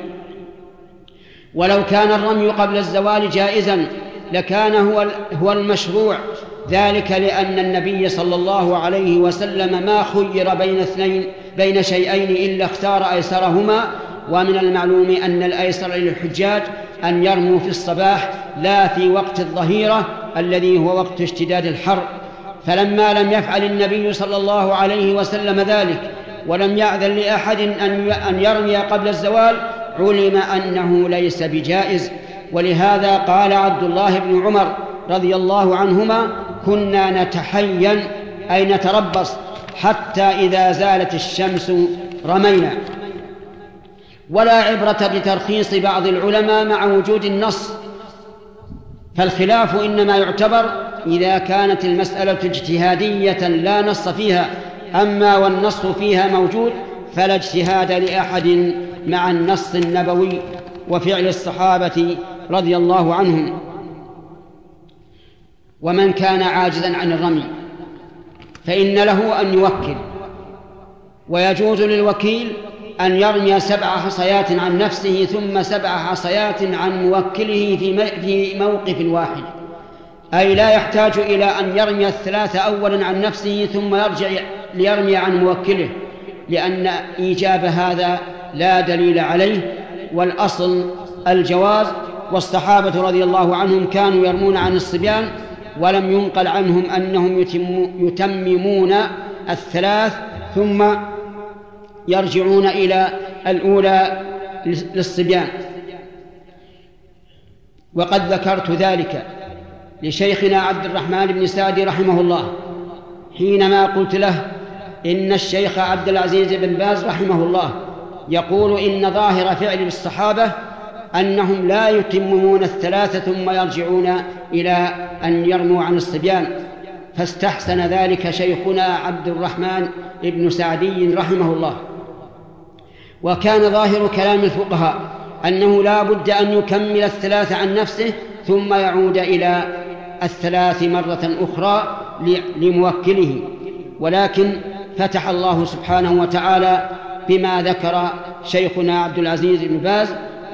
ولو كان الرمي قبل الزوال جائزا لكان هو المشروع، ذلك لأن النبي صلى الله عليه وسلم ما خير بين شيئين إلا اختار أيسرهما. ومن المعلوم أن الأيسر للحجاج أن يرموا في الصباح لا في وقت الظهيرة الذي هو وقت اشتداد الحر. فلما لم يفعل النبي صلى الله عليه وسلم ذلك ولم يأذن لأحد أن يرمي قبل الزوال، علم أنه ليس بجائز. ولهذا قال عبد الله بن عمر رضي الله عنهما: كنا نتحين أي نتربص حتى إذا زالت الشمس رمينا. ولا عبرة بترخيص بعض العلماء مع وجود النص، فالخلاف إنما يعتبر إذا كانت المسألة اجتهادية لا نص فيها، أما والنص فيها موجود فلا اجتهاد لأحد مع النص النبوي وفعل الصحابة رضي الله عنهم. ومن كان عاجزا عن الرمي فإن له أن يوكل، ويجوز للوكيل أن يرمي 7 حصيات عن نفسه ثم 7 حصيات عن موكله في موقف واحد، أي لا يحتاج إلى أن يرمي 3 أولا عن نفسه ثم يرجع ليرمي عن موكله، لأن إيجاب هذا لا دليل عليه، والأصل الجواز. والصحابة رضي الله عنهم كانوا يرمون عن الصبيان ولم ينقل عنهم أنهم يتممون الثلاث ثم يرجعون إلى الأولى للصبيان. وقد ذكرت ذلك لشيخنا عبد الرحمن بن سعدي رحمه الله حينما قلت له إن الشيخ عبد العزيز بن باز رحمه الله يقول إن ظاهر فعل الصحابة أنهم لا يتممون الثلاثة ثم يرجعون إلى أن يرموا عن الصبيان، فاستحسن ذلك شيخنا عبد الرحمن بن سعدي رحمه الله. وكان ظاهر كلام الفقهاء أنه لا بد أن يكمل الثلاث عن نفسه ثم يعود إلى الثلاث مرة أخرى لموكله، ولكن فتح الله سبحانه وتعالى بما ذكر شيخنا عبد العزيز بن باز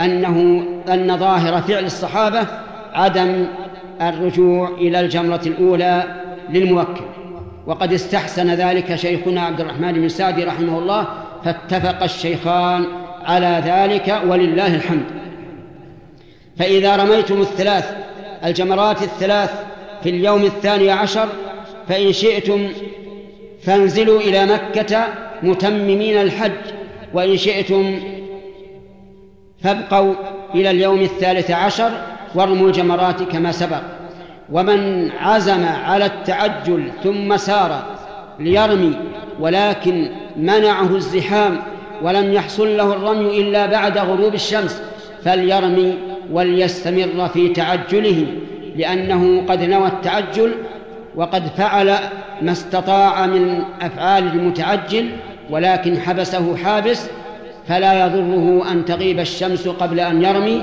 أن ظاهر فعل الصحابة عدم الرجوع إلى الجمرة الأولى للموكل، وقد استحسن ذلك شيخنا عبد الرحمن بن سعدي رحمه الله، فاتفق الشيخان على ذلك ولله الحمد. فإذا رميتم الجمرات الثلاث في اليوم 12 فإن شئتم فانزلوا إلى مكة متممين الحج، وإن شئتم فابقوا إلى اليوم 13 وارموا الجمرات كما سبق. ومن عزم على التعجل ثم سار ليرمي ولكن منعه الزحام ولم يحصل له الرمي إلا بعد غروب الشمس فليرمي وليستمر في تعجله، لأنه قد نوى التعجل وقد فعل ما استطاع من أفعال المتعجل، ولكن حبسه حابس، فلا يضره أن تغيب الشمس قبل أن يرمي،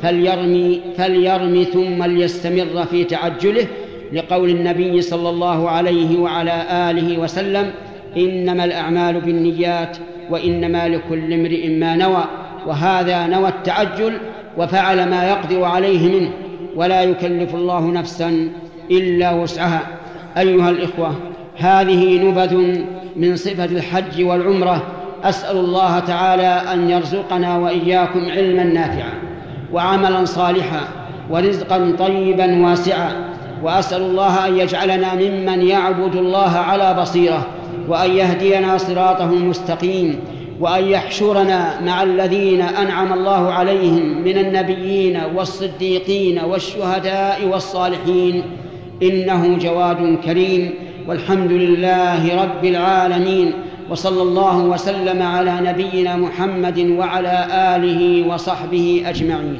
فليرمي ثم ليستمر في تعجله، لقول النبي صلى الله عليه وعلى آله وسلم: إنما الأعمال بالنيات وإنما لكل امرئ ما نوى. وهذا نوى التعجل وفعل ما يقدر عليه منه، ولا يكلف الله نفسا إلا وسعها. أيها الإخوة، هذه نبذ من صفة الحج والعمرة. أسأل الله تعالى أن يرزقنا وإياكم علما نافعا وعملا صالحا ورزقا طيبا واسعا، وأسأل الله أن يجعلنا ممن يعبد الله على بصيرة، وأن يهدينا صراطه المستقيم، وأن يحشرنا مع الذين أنعم الله عليهم من النبيين والصديقين والشهداء والصالحين، إنه جواد كريم. والحمد لله رب العالمين، وصلى الله وسلم على نبينا محمد وعلى آله وصحبه أجمعين.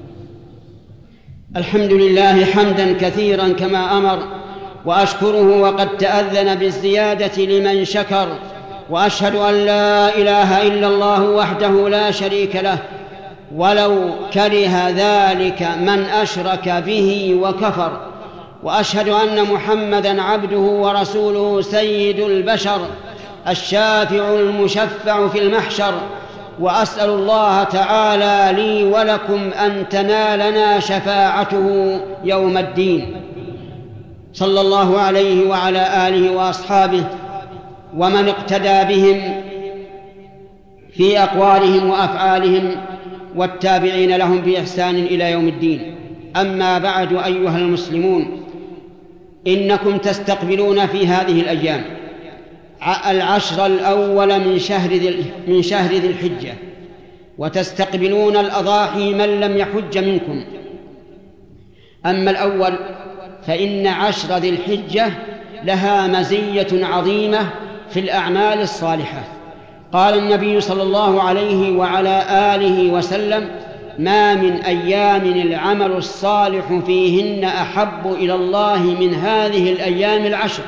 الحمد لله حمدا كثيرا كما أمر، وأشكره وقد تأذن بالزيادة لمن شكر، وأشهد أن لا إله إلا الله وحده لا شريك له، ولو كره ذلك من أشرك به وكفر، وأشهد أن محمدًا عبده ورسوله سيد البشر الشافع المشفع في المحشر. وأسأل الله تعالى لي ولكم أن تنالنا شفاعته يوم الدين. صلى الله عليه وعلى آله وأصحابه ومن اقتدى بهم في أقوالهم وأفعالهم والتابعين لهم بإحسان إلى يوم الدين. أما بعد، أيها المسلمون، إنكم تستقبلون في هذه الأيام العشر الأول من شهر ذي الحجة، وتستقبلون الأضاحي من لم يحج منكم. أما الأول فإن عشر ذي الحجة لها مزية عظيمة في الأعمال الصالحة. قال النبي صلى الله عليه وعلى آله وسلم: ما من أيام العمل الصالح فيهن أحب إلى الله من هذه الأيام العشر.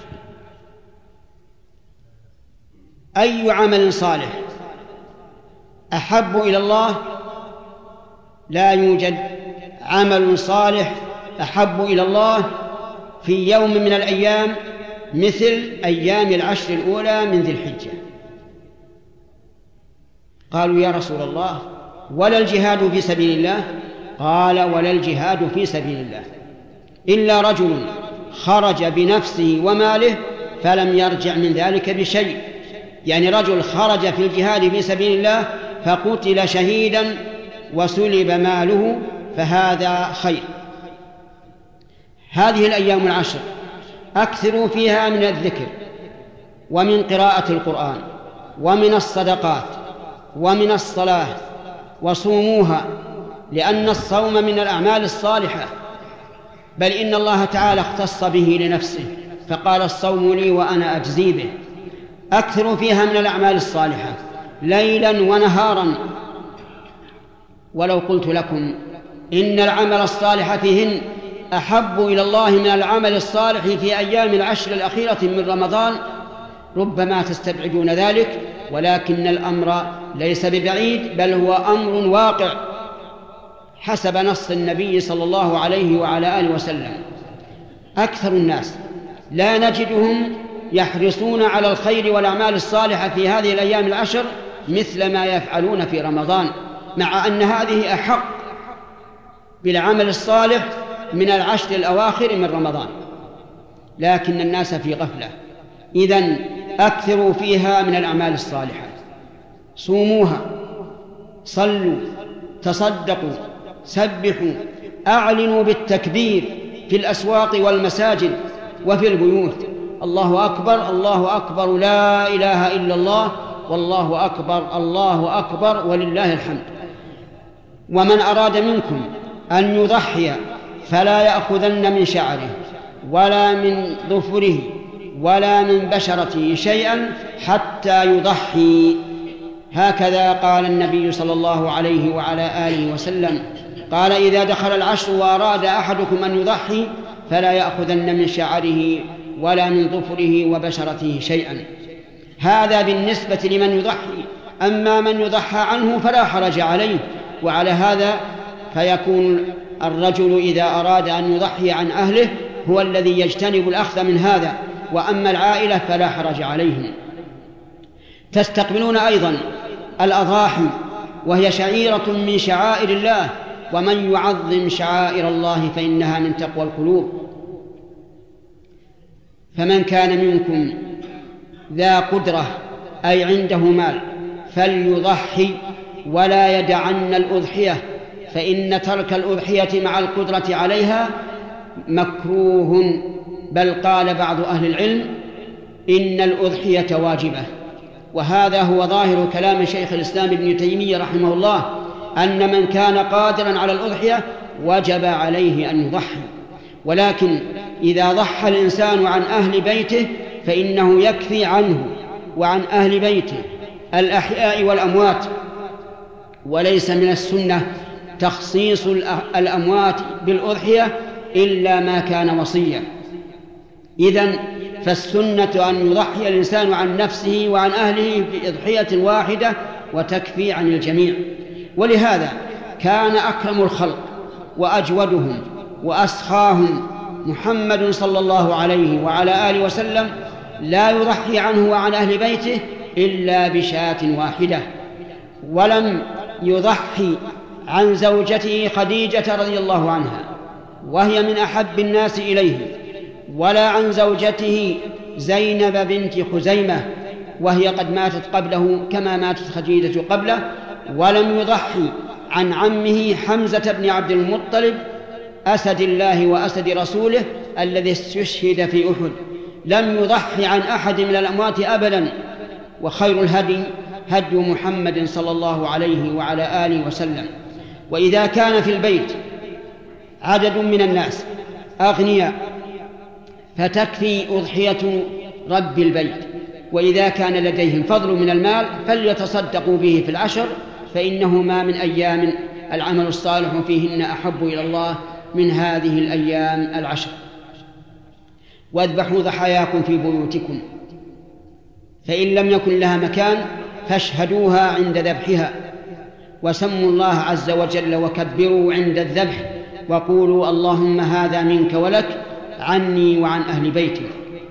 أي عمل صالح أحب إلى الله؟ لا يوجد عمل صالح أحب إلى الله في يوم من الأيام مثل أيام العشر الأولى من ذي الحجة. قالوا: يا رسول الله، ولا الجهاد في سبيل الله؟ قال: ولا الجهاد في سبيل الله إلا رجل خرج بنفسه وماله فلم يرجع من ذلك بشيء. يعني رجل خرج في الجهاد في سبيل الله فقتل شهيدا وسلب ماله، فهذا خير. هذه الأيام العشر أكثروا فيها من الذكر ومن قراءة القرآن ومن الصدقات ومن الصلاة، وصوموها، لأن الصوم من الأعمال الصالحة، بل إن الله تعالى اختص به لنفسه فقال الصوم لي وأنا أجزي به. أكثروا فيها من الأعمال الصالحة ليلا ونهارا. ولو قلت لكم إن العمل الصالح فيهن أحب إلى الله من العمل الصالح في أيام العشر الأخيرة من رمضان ربما تستبعدون ذلك، ولكن الأمر ليس ببعيد، بل هو أمر واقع حسب نص النبي صلى الله عليه وعلى آله وسلم. أكثر الناس لا نجدهم يحرصون على الخير والأعمال الصالحة في هذه الأيام العشر مثل ما يفعلون في رمضان، مع أن هذه أحق بالعمل الصالح من العشر الأواخر من رمضان، لكن الناس في غفلة. إذن أكثروا فيها من الأعمال الصالحة، صوموها، صلوا، تصدقوا، سبحوا، أعلنوا بالتكبير في الأسواق والمساجد وفي البيوت، الله أكبر الله أكبر لا إله إلا الله والله أكبر الله أكبر ولله الحمد. ومن أراد منكم أن يضحي فلا يأخذن من شعره ولا من ظفره ولا من بشرته شيئا حتى يضحي، هكذا قال النبي صلى الله عليه وعلى آله وسلم، قال إذا دخل العشر وأراد أحدكم أن يضحي فلا يأخذن من شعره ولا من ظفره وبشرته شيئا. هذا بالنسبة لمن يضحي، أما من يضحى عنه فلا حرج عليه. وعلى هذا فيكون الرجل إذا أراد أن يضحي عن أهله هو الذي يجتنب الأخذ من هذا، وأما العائلة فلا حرج عليهم. تستقبلون أيضا الأضاحي وهي شعيرة من شعائر الله، ومن يعظم شعائر الله فإنها من تقوى القلوب. فمن كان منكم ذا قدرة أي عنده مال فليضحي ولا يدعن الأضحية، فإن ترك الأضحية مع القدرة عليها مكروه، بل قال بعض أهل العلم إن الأضحية واجبة. وهذا هو ظاهر كلام شيخ الإسلام ابن تيمية رحمه الله، أن من كان قادرا على الأضحية وجب عليه أن يضحي. ولكن إذا ضحى الإنسان عن أهل بيته فإنه يكفي عنه وعن أهل بيته الأحياء والأموات، وليس من السنة تخصيص الأموات بالأضحية إلا ما كان وصية. إذن فالسنة أن يضحي الإنسان عن نفسه وعن أهله بأضحية واحدة وتكفي عن الجميع. ولهذا كان أكرم الخلق وأجودهم وأسخاهم محمد صلى الله عليه وعلى آله وسلم لا يضحي عنه وعن أهل بيته إلا بشاة واحدة، ولم يضحي عن زوجته خديجة رضي الله عنها وهي من أحب الناس إليه، ولا عن زوجته زينب بنت خزيمة وهي قد ماتت قبله كما ماتت خديجة قبله، ولم يضحي عن عمه حمزة بن عبد المطلب أسد الله وأسد رسوله الذي استشهد في أحد، لم يضحي عن أحد من الأموات أبدا. وخير الهدي هدي محمد صلى الله عليه وعلى آله وسلم. وإذا كان في البيت عدد من الناس أغنياء فتكفي أضحية رب البيت، وإذا كان لديهم فضل من المال فليتصدقوا به في العشر، فإنه ما من أيام العمل الصالح فيهن أحب إلى الله من هذه الأيام العشر. واذبحوا ضحاياكم في بيوتكم، فإن لم يكن لها مكان فاشهدوها عند ذبحها، وسموا الله عز وجل وكبروا عند الذبح، وقولوا اللهم هذا منك ولك عني وعن أهل بيتي.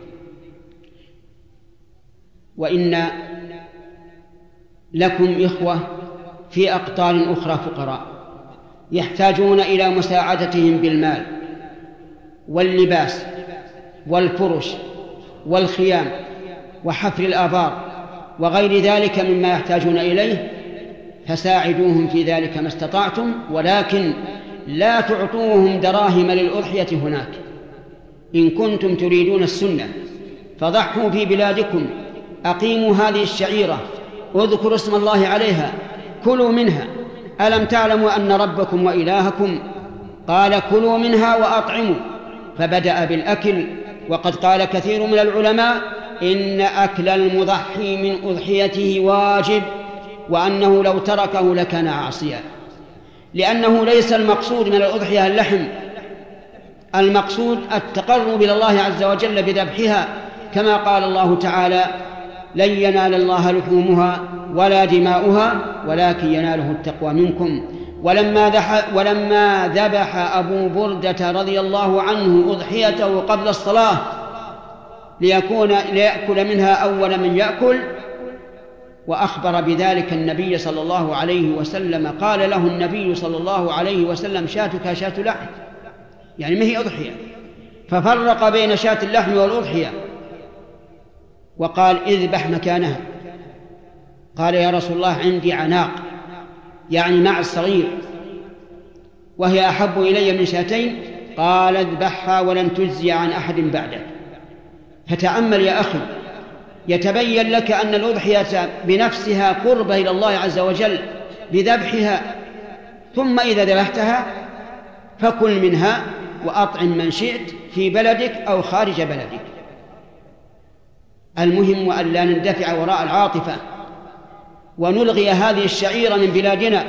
وإن لكم إخوة في أقطار أخرى فقراء يحتاجون إلى مساعدتهم بالمال واللباس والفرش والخيام وحفر الآبار وغير ذلك مما يحتاجون إليه، فساعدوهم في ذلك ما استطعتم، ولكن لا تعطوهم دراهم للأضحية هناك، إن كنتم تريدون السنة فضحوا في بلادكم، أقيموا هذه الشعيرة، اذكروا اسم الله عليها، كلوا منها. ألم تعلموا أن ربكم وإلهكم قال كلوا منها وأطعموا، فبدأ بالأكل. وقد قال كثير من العلماء إن أكل المضحي من أضحيته واجب، وأنه لو تركه لكان عاصيا، لأنه ليس المقصود من الأضحية اللحم، المقصود التقرب إلى الله عز وجل بذبحها، كما قال الله تعالى لن ينال الله لحومها ولا دماؤها ولكن يناله التقوى منكم. ولما ذبح أبو بردة رضي الله عنه أضحيته قبل الصلاة ليأكل منها أول من يأكل، وأخبر بذلك النبي صلى الله عليه وسلم، قال له النبي صلى الله عليه وسلم شاتك شاة لحم، يعني ما هي أضحية، ففرق بين شاة اللحم والأضحية وقال اذبح مكانها. قال يا رسول الله عندي عناق، يعني مع الصغير، وهي أحب إلي من شاتين. قال اذبحها ولن تجزي عن أحد بعدك. فتأمل يا أخي، يتبين لك أن الأضحية بنفسها قربة إلى الله عز وجل بذبحها، ثم إذا ذبحتها فكل منها وأطعم من شئت في بلدك أو خارج بلدك. المهم أن لا ندفع وراء العاطفة ونلغي هذه الشعيرة من بلادنا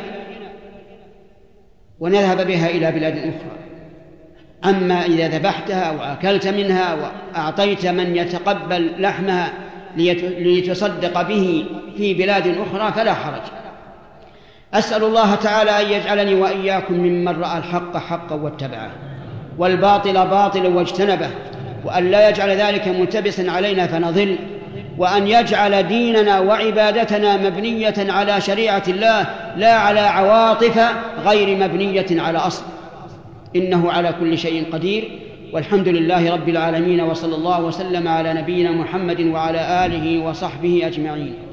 ونذهب بها إلى بلاد أخرى. أما إذا ذبحتها وأكلت منها وأعطيت من يتقبل لحمها ليتصدق به في بلاد أخرى فلا حرج. أسأل الله تعالى أن يجعلني وإياكم ممن رأى الحق حقا واتبعه والباطل باطلا واجتنبه، وأن لا يجعل ذلك ملتبسا علينا فنضل، وأن يجعل ديننا وعبادتنا مبنية على شريعة الله لا على عواطف غير مبنية على أصل، إنه على كل شيء قدير. والحمد لله رب العالمين، وصلى الله وسلم على نبينا محمد وعلى آله وصحبه أجمعين.